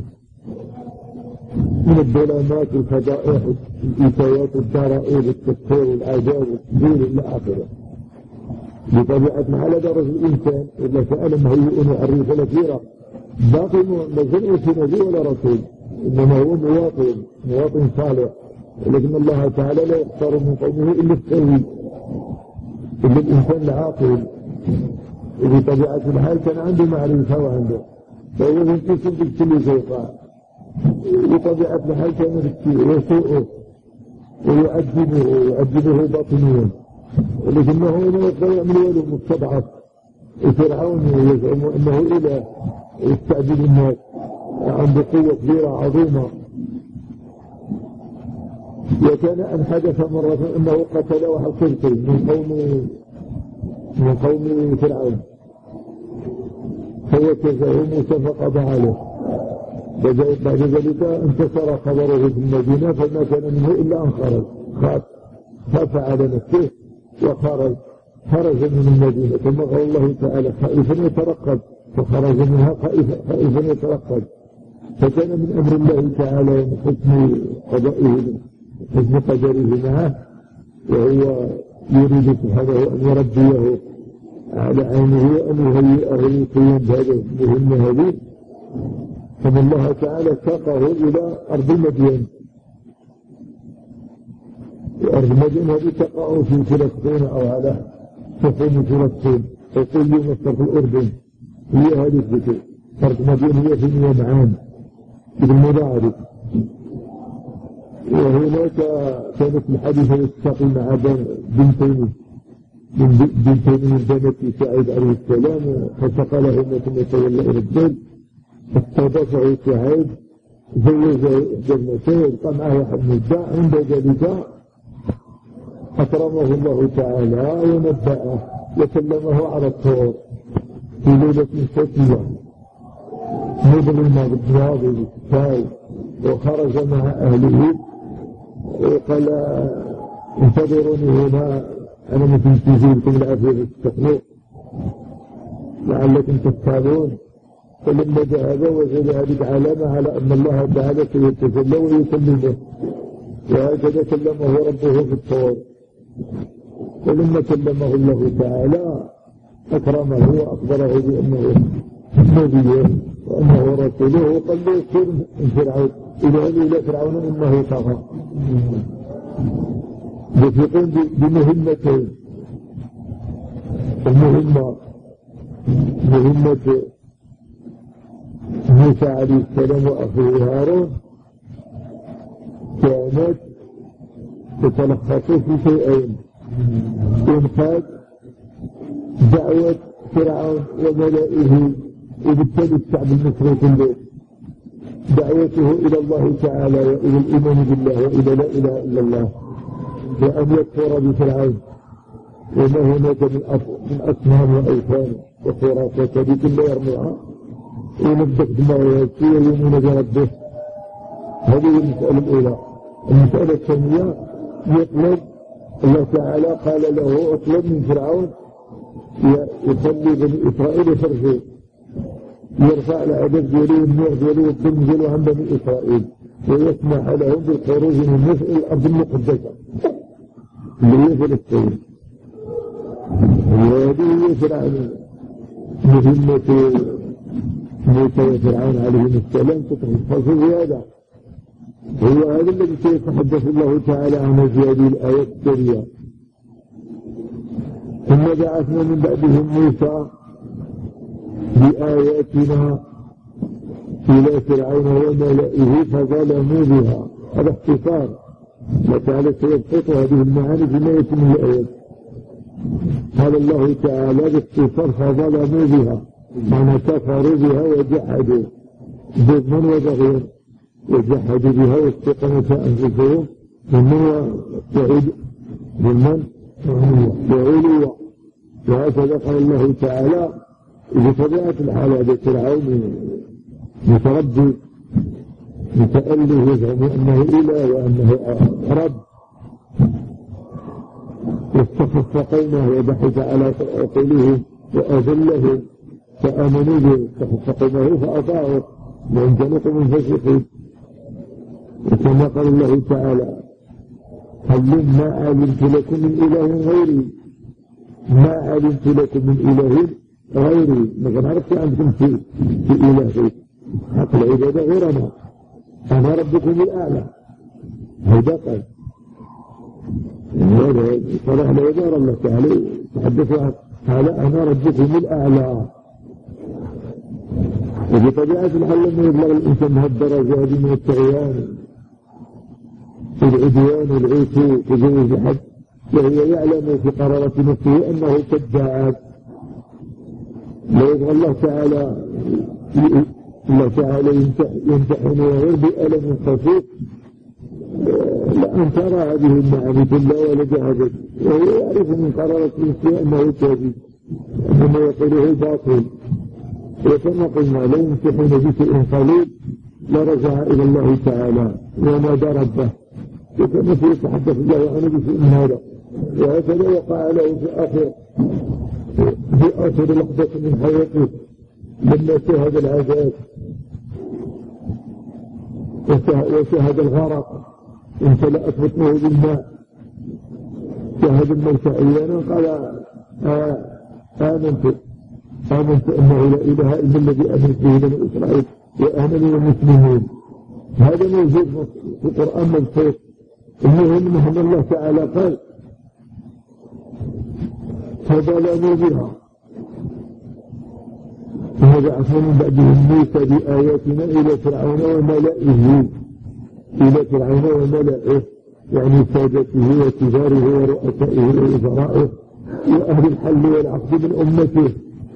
من الظلامات والفضائح والإيتايات والضرائب والتكفير والعذاب والتدبير إلى آخره. بطبيعة على درجة الإنسان إلا سأل مهيئ يعرف الأخيرة باقي ما زال في نبي ولا رسول، إنما هو مواطن مواطن صالح، ولكن الله تعالى لا يختار من قومه إلا السوي إلا الإنسان العاقل. بطبيعة الحال كان عنده معرفة وعنده فهو ينقسم بالكل شيطان. بطبيعة الحال كان يسوءه ويعذبه ويعذبه باطنيا، ولكنه ما يقدر يعمل ولو مستضعف. وفرعون يزعم أنه إله يستعبد الناس عنده قوة كبيرة عظيمة. وكان أن حدث مرة أنه قتل واحد قبطي من قوم من قوم فرعون فوكزه موسى فقضى عليه. بعد ذلك انتصر خبره في المدينة فما كان منه إلا أن خرج خاف خاف على نفسه وخرج خرج من المدينة. ثم قال الله تعالى خائفا يترقب فخرج منها خائفا يترقب. فكان من أمر الله تعالى من حسن قضائه حسن قدره معه، وهو يريد سبحانه أن يربيه على عينه وأن يهيئه للقيام بهذه المهمة هذه. فمن الله تعالى ساقه إلى أرض مدين. وأرض مدين هذه تقع في فلسطين أو على سفن فلسطين أو كل مصر في الأردن، هي هذه الذكر. أرض مدين هي في يمعان في المضاعف. وهناك كانت الحادثة التقي مع بنتين من بنتين من بنات سعيد عليه السلام، فسقلهما ثم تولى إلى الدين استضافه سعيد زوجه إحدى النساء قام معه واحد مدة. عند ذلك أكرمه الله تعالى ونبأه وسلمه على الطور في ليلة شتوى مظلمة بالضباب بالساي، وخرج مع أهله وقال انتظروني هنا أنا مثل تجيبكم العافية في التخليق لعلكم تصطادون. فلما ذهب وجد هذه علامة على أن الله تعالى سيتجلى ويكلمه، وهكذا كلمه ربه في الطور. ولما كلمه الله تعالى أكرمه وأخبره بأنه نبيه وأنه رسوله، وقال له سر من فرعون إلى إلى فرعون إنه طغى. يقوم بمهمتين: المهمة مهمة موسى عليه السلام وأخوه هارون كانت تتلخص في شيئين: إنقاذ دعوة فرعون وملئه وبالتالي الشعب المصري كله، دعوته إلى الله تعالى وإلى الإيمان بالله وإلى لا إله إلا الله، وأن يكفر بفرعون وما هناك من أصنام وأوثان وخرافات هذه كلها يرميها ونبدأ دماغه ويؤمن بربه. هذه المسألة الأولى. المسألة الثانية يطلب الله تعالى قال له اطلب من فرعون يخلي بني إسرائيل يخرجوا، يرفع العدد ديالو والنور ديالو والظلم ديالو عن بني إسرائيل، ويسمح لهم بالخروج من مصر إلى الأرض المقدسة اللي هي فلسطين. وهذه هي فرعون مهمة موسى وفرعون عليهم السلام تتخصص في هذا. هو هذا الذي سيتحدث الله تعالى عنه في هذه الآيات التالية: ثم بعثنا من بعدهم موسى بآياتنا إلى فرعون وملئه فظلموا بها. هذا اختصار، وتعالى سيبسط هذه المعاني فيما يتم من الآيات. قال الله تعالى باختصار فظلموا بها، معنى كفروا بها وجحدوا ظلما وبغيا، وجحدوا بها واستقامت أنفسهم ظلما ظلما وعلوا. وهكذا قال الله تعالى بطبيعة الحال هذا فرعون متردد متأله يزعم أنه إله وأنه رب، واستخف قومه وبحث على عقولهم وأذلهم فآمنوا به، استخف قومه فأطاعوا وانجلقوا من فسقه. وكما قال الله تعالى: هل ما علمت لكم من إله غيري، ما علمت لكم من إله غيري، ما عرفت عندكم في, في إله غيري، حق العبادة غيرنا، أنا ربكم الأعلى. هذا قال هذا صلاح العبارة الله تعالى تحدث قال أنا ربكم الأعلى. وبطبيعة الحال لما يبلغ الإنسان هالدرجة هذه من الطغيان العدوان والعتو تجاوز الحد، وهو يعلم في قرارة نفسه أنه كذاب، لا يبغى الله تعالى الله تعالى يمتحن غير بألم خفيف لأن ترى هذه المعاني كلها ولجهدت، وهو يعرف من قرارة نفسه أنه كاذب، أنما يقوله باطل. وكما قلنا لو يمتحن بشيء قليل لرجع إلى الله تعالى ونادى ربه، وكما سيتحدث الله عنه بشيء من هذا. وهكذا وقع له في آخر في آخر لحظة من حياته لما شاهد العذاب وشاهد الغرق امتلأت بطنه بالماء، شاهد الموت عيانا قال آه آمنت آمنت أنه لا إله إلا الذي آمنت به بني إسرائيل وآمنوا المسلمون. هذا موجود في القرآن مذكور. المهم أن الله تعالى قال فظلموا بها ثم بعثنا من بعدهم موسى بآياتنا إلى فرعون وملئه، إلى فرعون وملئه يعني سادته وكباره ورؤسائه ووزرائه وأهل الحل والعقد من أمته،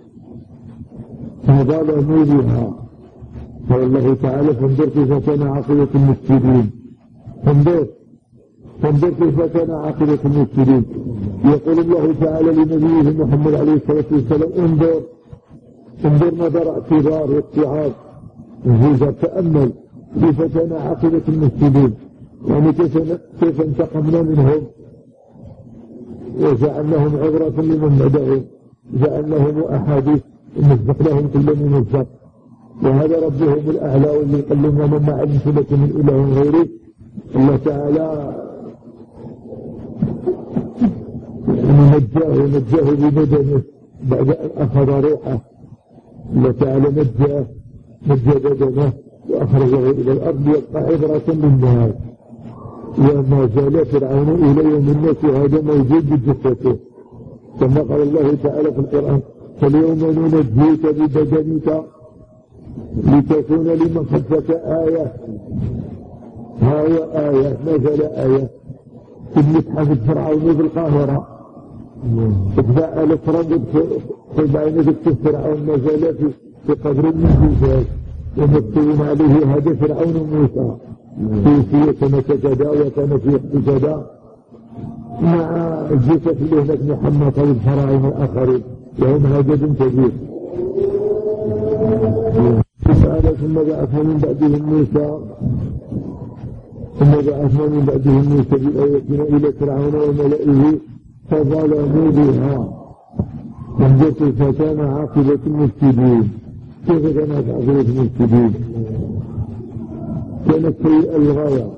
فظلموا بها. قال الله تعالى فانظر كيف كان عاقبة المفسدين، فانظر فانظر كيف كان عاقبة المفسدين. يقول الله تعالى لنبيه محمد عليه الصلاة والسلام انظر انظر نظر اعتبار واتعاظ، انظر تأمل كيف كان عاقبة المفسدين، يعني كيف كيف انتقمنا منهم وجعلناهم عبرة لمن بعدهم، جعلناهم أحاديث نمزق لهم كل ممزق وهذا ربهم الأعلى واللي قال لهم أنا ما علمت لكم من إله غيري. الله تعالى نجاه نجاه ببدنه بعد أن أخذ روحه. الله تعالى نجاه نجى بدنه وأخرجه إلى الأرض يبقى عبرة للناس. وما زال فرعون إلى يوم الناس هذا موجود بجثته، كما قال الله تعالى في القرآن فاليوم ننجيك ببدنك لتكون لمن خلفك آية. ها هو آية، ما زال آية. كلمة حفظ فرعون في القاهرة ادفع الفرد في بعينك فرعون ما زال في قبر المنجزات ومكتوبين عليه هذا فرعون موسى في سنة كذا وكان في وقت كذا مع الجثث اللي هناك محمد والفراعنة الآخرين لهم هدد كبير. قال ثم بعثنا من بعدهم موسى ثم بعثنا من بعدهم موسى بآياتنا إلى فرعون وملئه فظلموا بها فانظرت فكان عاقبة المفسدين. كيف كانت عاقبة المفسدين؟ كانت سيئة للغاية،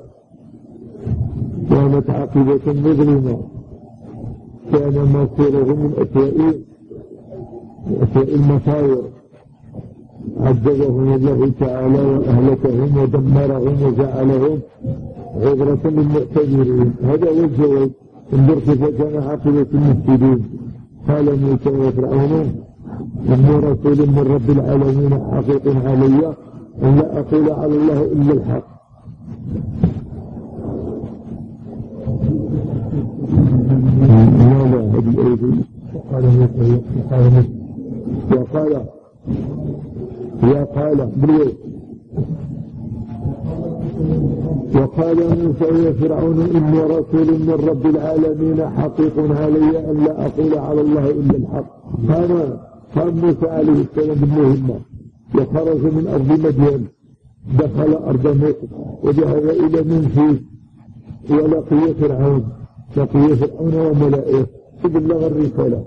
كانت عاقبة مظلمة، كان مصيرهم من أسوأ أسوأ المصائر. عذبهم الله تعالى وأهلكهم ودمرهم وجعلهم عبرة للمعتبرين. هذا هو الجواب. انظرت فكان عاقبة المفسدين. قال موسى وفرعون إني رسول من رب العالمين حقيق علي أن لا أقول على الله إلا الحق. لا لا هذه الأيدي وقال موسى وقال يا قال بريو وقال موسى يا فرعون إني رسول من رب العالمين حقيق علي أن لا أقول على الله إلا الحق. كان قام موسى عليه السلام بالمهمة وخرج من أرض مدين دخل أرض مصر وذهب إلى منفذ ولقي فرعون لقي فرعون وملائكته فبلغ الرسالة.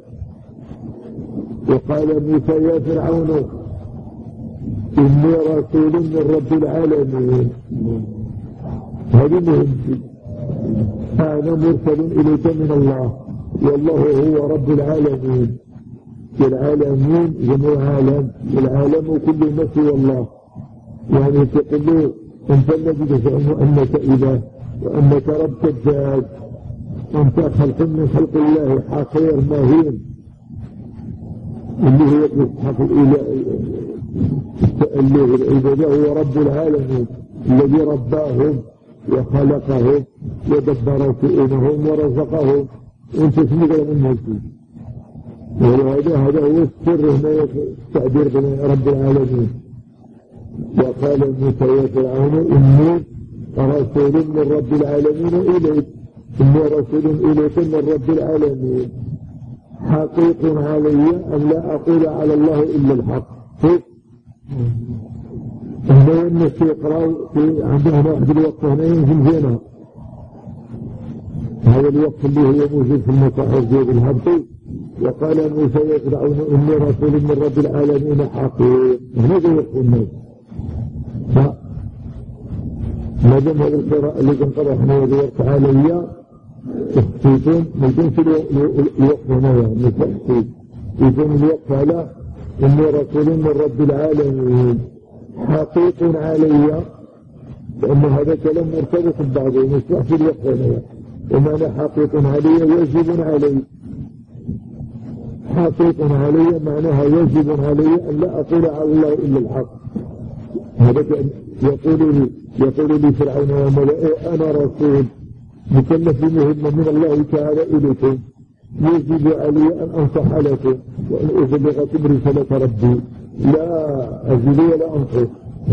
وقال موسى يا فرعون إني رسول من رب العالمين. هذه مهمتي، أنا مرسل إليك من الله والله هو رب العالمين. العالمين جميع عالم، العالم كل ما سوى الله. يعني تقول له أنت الذي تزعم أنك إله وأنك رب كذاب، أنت خلق من خلق الله حقير مهين اللي هو يستحق الإله العبادة هو رب العالمين الذي رباهم وخلقهم ودبر شؤونهم ورزقهم. وانت اسمك من هذا وهذا هذا هو السر هنا تعبير رب العالمين. وقال موسى يا فرعون إني رسول من رب العالمين إليك إني رسول إليك من رب العالمين حقيق علي أن لا أقول على الله إلا الحق. هنا الناس يقرأوا في عندنا واحد الوقت هنا ينزل زينة، هذا الوقت اللي هو موجود في المصاحف زيد الهبطي. وقال موسى يا فرعون إني رسول من رب العالمين حقيق. هذا يقول الناس ما دام هذه القراءة اللي تنقرأ احنا وقت علي تخصيصون ما يكونش الوقت هنا يعني تخصيص يكون الوقت على إني رسول من رب العالمين حقيق علي، لأن هذا كلام مرتبط ببعضه يصلح في الوقت هنا. ومعنى حقيق علي واجب علي، حقيق علي معناها يجب علي أن لا أقول على الله إلا الحق. هذا يقول لي يقول لي فرعون وملئه أنا رسول مكلف مهمة من الله تعالى إليكم يجب علي أن أنصح لكم وأن أبلغكم رسالة ربي لا أزيد ولا أنقص.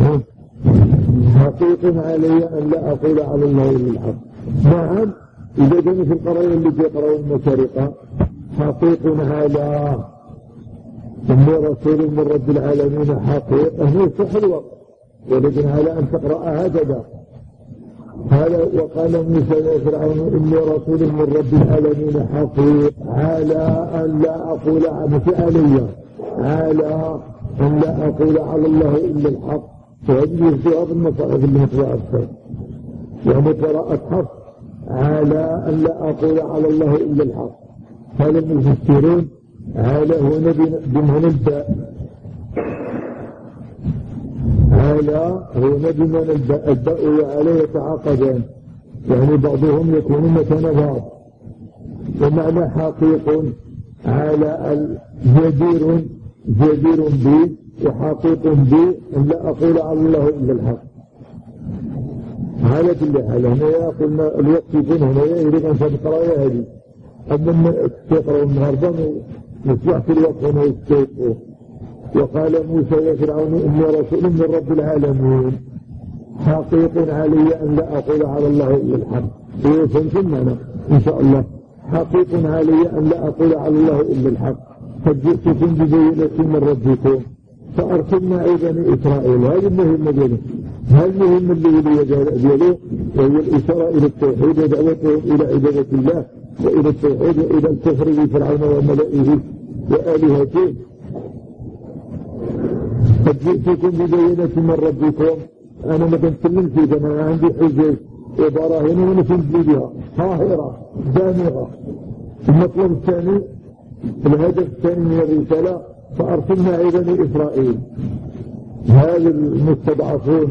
حقيق علي أن لا أقول على الله إلا الحق. نعم إذا كان في القرآن اللي يقرأون المشارقة حقيق على إني رسول من رب العالمين حقيق هو صح الوقت، ولكن على أن تقرأ هكذا. هذا وقال موسى يا فرعون إني رسول من رب العالمين حقيق على أن لا أقول مش علي على أن لا أقول على الله إلا الحق، وهذه يرجوها بالنصارى في المطبوعة الثانية، يعني قراءة حفص على أن لا أقول على الله إلا الحق. هذا المفسرون على هنا بمعنى الباء، على هنا بمعنى الباء، الباء وعلى يتعاقدان، يعني بعضهم يكون مكان بعض. ومعنى حقيق على جدير جدير بي وحقيق بي أن لا أقول على الله إلا الحق. على كل حال هنا قلنا الوقت يكون هنا يريد أن تقرأ هذه، أما تقرأ النهارده يصبح في الوقت هنا يستيقظ. وقال موسى يا فرعون إني رسول من رب العالمين حقيق علي أن لا أقول على الله إلا الحق. وفهمتم أنا إن شاء الله. حقيق علي أن لا أقول على الله إلا الحق، قد جئتكم ببينة من ربكم فأرسلنا معي بني إسرائيل. هذه المهمة دياله، هذه المهمة اللي هي دياله، وهي الإشارة إلى التوحيد ودعوتهم إلى عبادة الله وإلى التوحيد وإلى الكفر بفرعون وملئه وآلهته. قد جئتكم ببينة من ربكم، أنا ما بنتكلم فيه، أنا عندي حجج وبراهين ونفنزل بها قاهرة دامغة. المطلب الثاني، الهدف الثاني من الرسالة فأرسلنا معي بني إسرائيل، هذا المستضعفون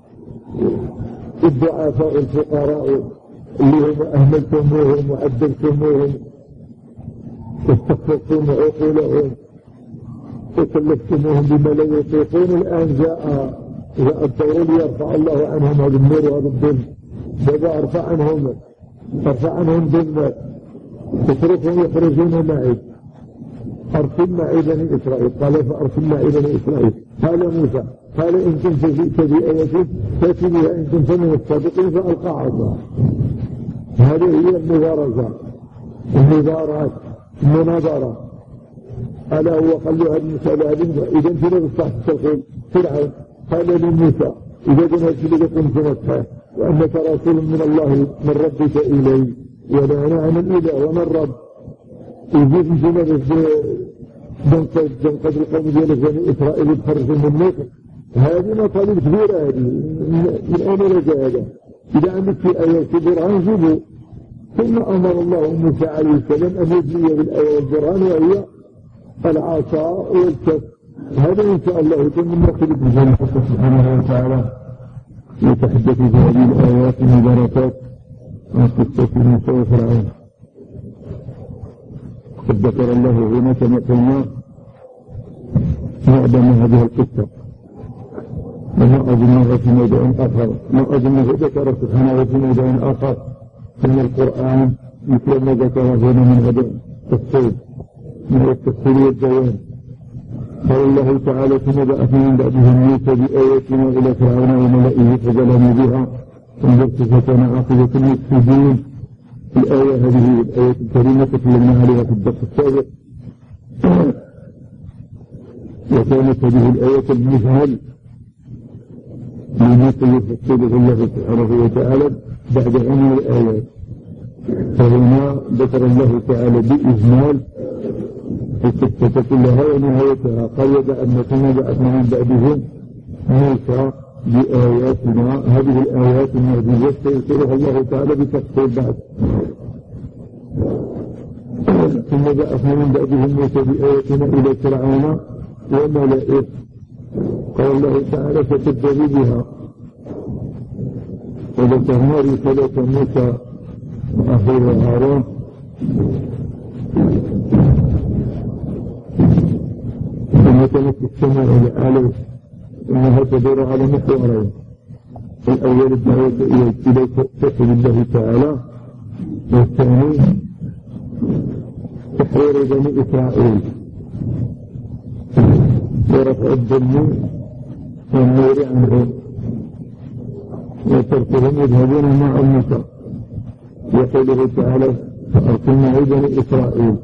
الضعفاء الفقراء اللي هم أهملتموهم وعذبتموهم واستخففتم عقولهم وكلفتموهم بما لا يطيقون. الآن جاء جاء الدور ليرفع الله عنهم هذا النور وهذا الظلم. بابا ارفع عنهم ارفع عنهم ظلمات اتركهم يخرجون معي. أرسل معي بني إسرائيل. قال فأرسل معي بني إسرائيل. قال موسى قال إن كنت جئت بآية فأتي بها، إن كنت من الصادقين فألقى عصا. هذه هي المبارزة، المبارات، المناظرة. ألا هو قال له هذه المسألة هذه إذا انت لا تصلح تقول فرعون قال لموسى إذا كنت لكم سنتها وأنك رسول من الله من ربك إلي ولا أنا عن الإله ومن رب يجيب انتنا بس جنقد القوم ديال بني إسرائيل يتخرجوا من مصر. هذه مطالب كبيرة، هذه من أين رجع هذا؟ إذا عندك في آيات برهان جيبوا. ثم أمر الله موسى عليه السلام أن يجري بالآية والبرهان وهي العصا والكف. هذا إن شاء الله يكون من مقصد الجنة سبحانه وتعالى يتحدث في هذه الآيات المباركات عن قصة موسى وفرعون. قد ذكر الله هنا كما قلنا معظم هذه القصة، وما أظنها في موضوع آخر، ما أظنه ذكر سبحانه في موضوع آخر من القرآن مثل ما ذكر هنا من هذا التفسير من التفسير والبيان. قال الله تعالى ثم بعثنا من بعدهم موسى بآياتنا إلى فرعون وملئه فظلموا بها فانظر كيف كان عاقبة المفسدين. الآية هذه الآية الكريمة تكلمنا عليها في الدرس السابق، وكانت هذه الآية المجمل لمثل يفصله الله سبحانه وتعالى بعد عمر الآيات. فهنا ذكر الله تعالى بإجمال القصة كلها ونهايتها. قال أن ثم بعثنا من بعدهم موسى بآياتنا. هذه الآيات المعجزات سيذكرها الله تعالى بتفصيل بعد. ثم بعثنا من بعدهم موسى بآياتنا إلى فرعون وملئه. قال الله تعالى فكذبوا بها وذكرنا رسالة موسى وأخيه هارون ثم كانت السماء العالية إنها تدور على محورين. الأول الدعوة إلى توحيد الله تعالى، والثاني تحرير بني إسرائيل ورفع الظلم والنور عنهم وتركهم يذهبون مع موسى. يقوله تعالى فأرسلنا معي بني إسرائيل.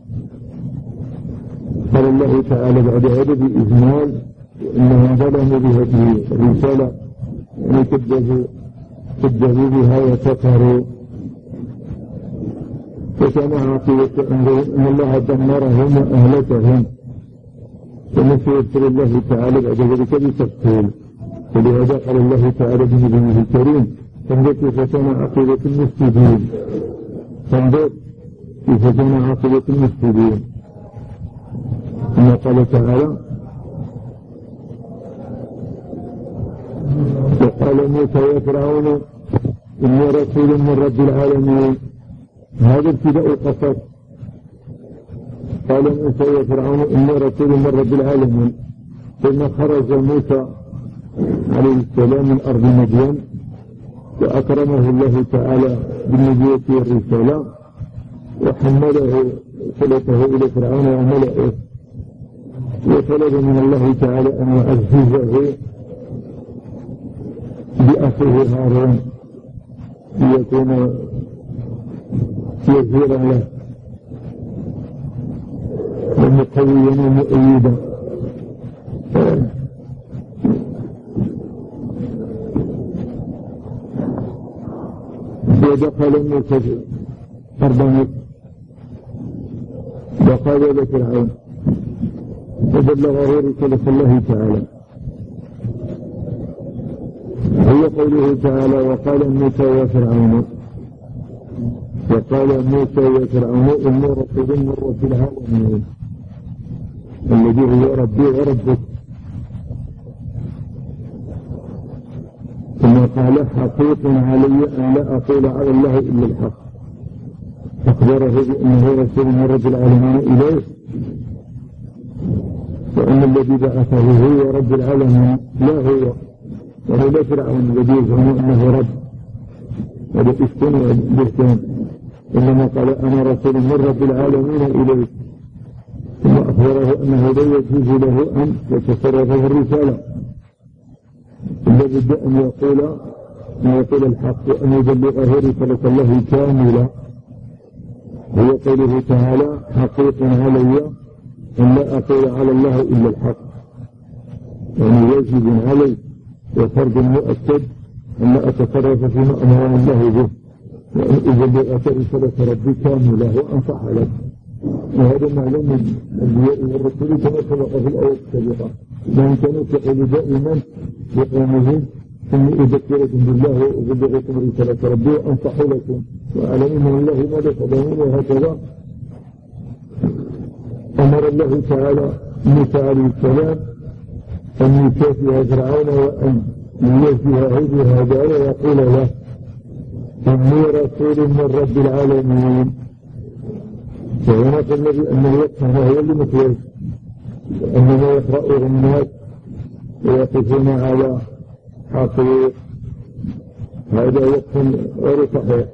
قال الله تعالى بعد هذا بإجمال إنهم ظلموا بهذه الرسالة يعني كذبوا كذبوا بها وكفروا، فكان عاقبة أمرهم أن الله دمرهم وأهلكهم ثم سيذكر الله تعالى بعد ذلك بتفصيل. ولهذا قال الله تعالى بنبيه الكريم: فانظر كيف كان عاقبة المفسدين. فانظر كيف كان عاقبة المفسدين. ثم قال تعالى: وقال موسى يا فرعون إني رسول من رب العالمين. هذا ابتداء القصص. قال موسى يا فرعون إني رسول من رب العالمين. ثم خرج موسى عليه السلام من أرض مدين، وأكرمه الله تعالى بالنبوة والرسالة، وحمله صلته إلى فرعون وملئه، وطلب من الله تعالى أن يعززه بأخيه هارون ليكون وزيرا له ومقويا ومؤيدا. ودخل موسى أرض مصر وقال لفرعون وبلغه رسالة الله تعالى. هي قوله تعالى: وقال موسى يا فرعون وقال موسى يا فرعون إني رسول من رب العالمين الذي هو ربي وربك. ثم قال: حقيق علي أن لا أقول على الله إلا الحق. أخبره بأنه رسول من رب العالمين إليه، وأن الذي بعثه هو رب العالمين لا هو، وهو لا فرعون الذي يزعم أنه رب، هذا إفك وبهتان، إنما قال: أنا رسول من رب العالمين إليه. ثم أخبره أنه لا يجوز له أن يتصرف في الرسالة، إلا بد أن يقول أن يقول الحق وأن يبلغه رسالة الله كاملة. هو قوله تعالى: حقيق علي أن لا أقول على الله إلا الحق، يعني واجب علي وفرض مؤكد أن لا أتصرف فيما أمر الله به، وأن أبلغك رسالة ربي كاملة وأنصح لك. وهذا معلوم من الأنبياء والرسل كما سبق في الآية السابقة، من كانوا يقول دائما لقومهم: إني أذكركم بالله وأبلغكم رسالة ربي وأنصح لكم وأعلم من الله ماذا تدعون. وهكذا أمر الله تعالى موسى عليه السلام أن يكافئ فرعون وأن يوجه هذا ويقول له: إني رسول من رب العالمين. وهنا قلنا بأنه يفهم هو اللي متوجه، أنما يقرأه الناس ويقفون على حقيق، هذا يفهم غير صحيح.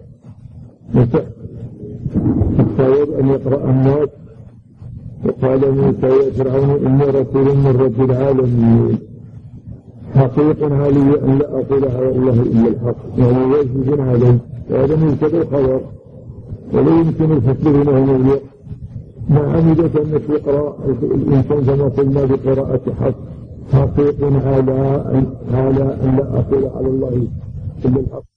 الصواب أن يقرأ الناس. وقال موسى يا فرعون إني رسول من رب العالمين حقيق علي أن لا أقول على الله إلا الحق، يعني واجب عليه. وهذا من كذا خبر ولا يمكن الفصل بينهما اليوم. مع عمدة أنك يقرأ الإنسان كما قلنا بقراءة حق حقيق على أن, على أن لا أقول على الله إلا الحق.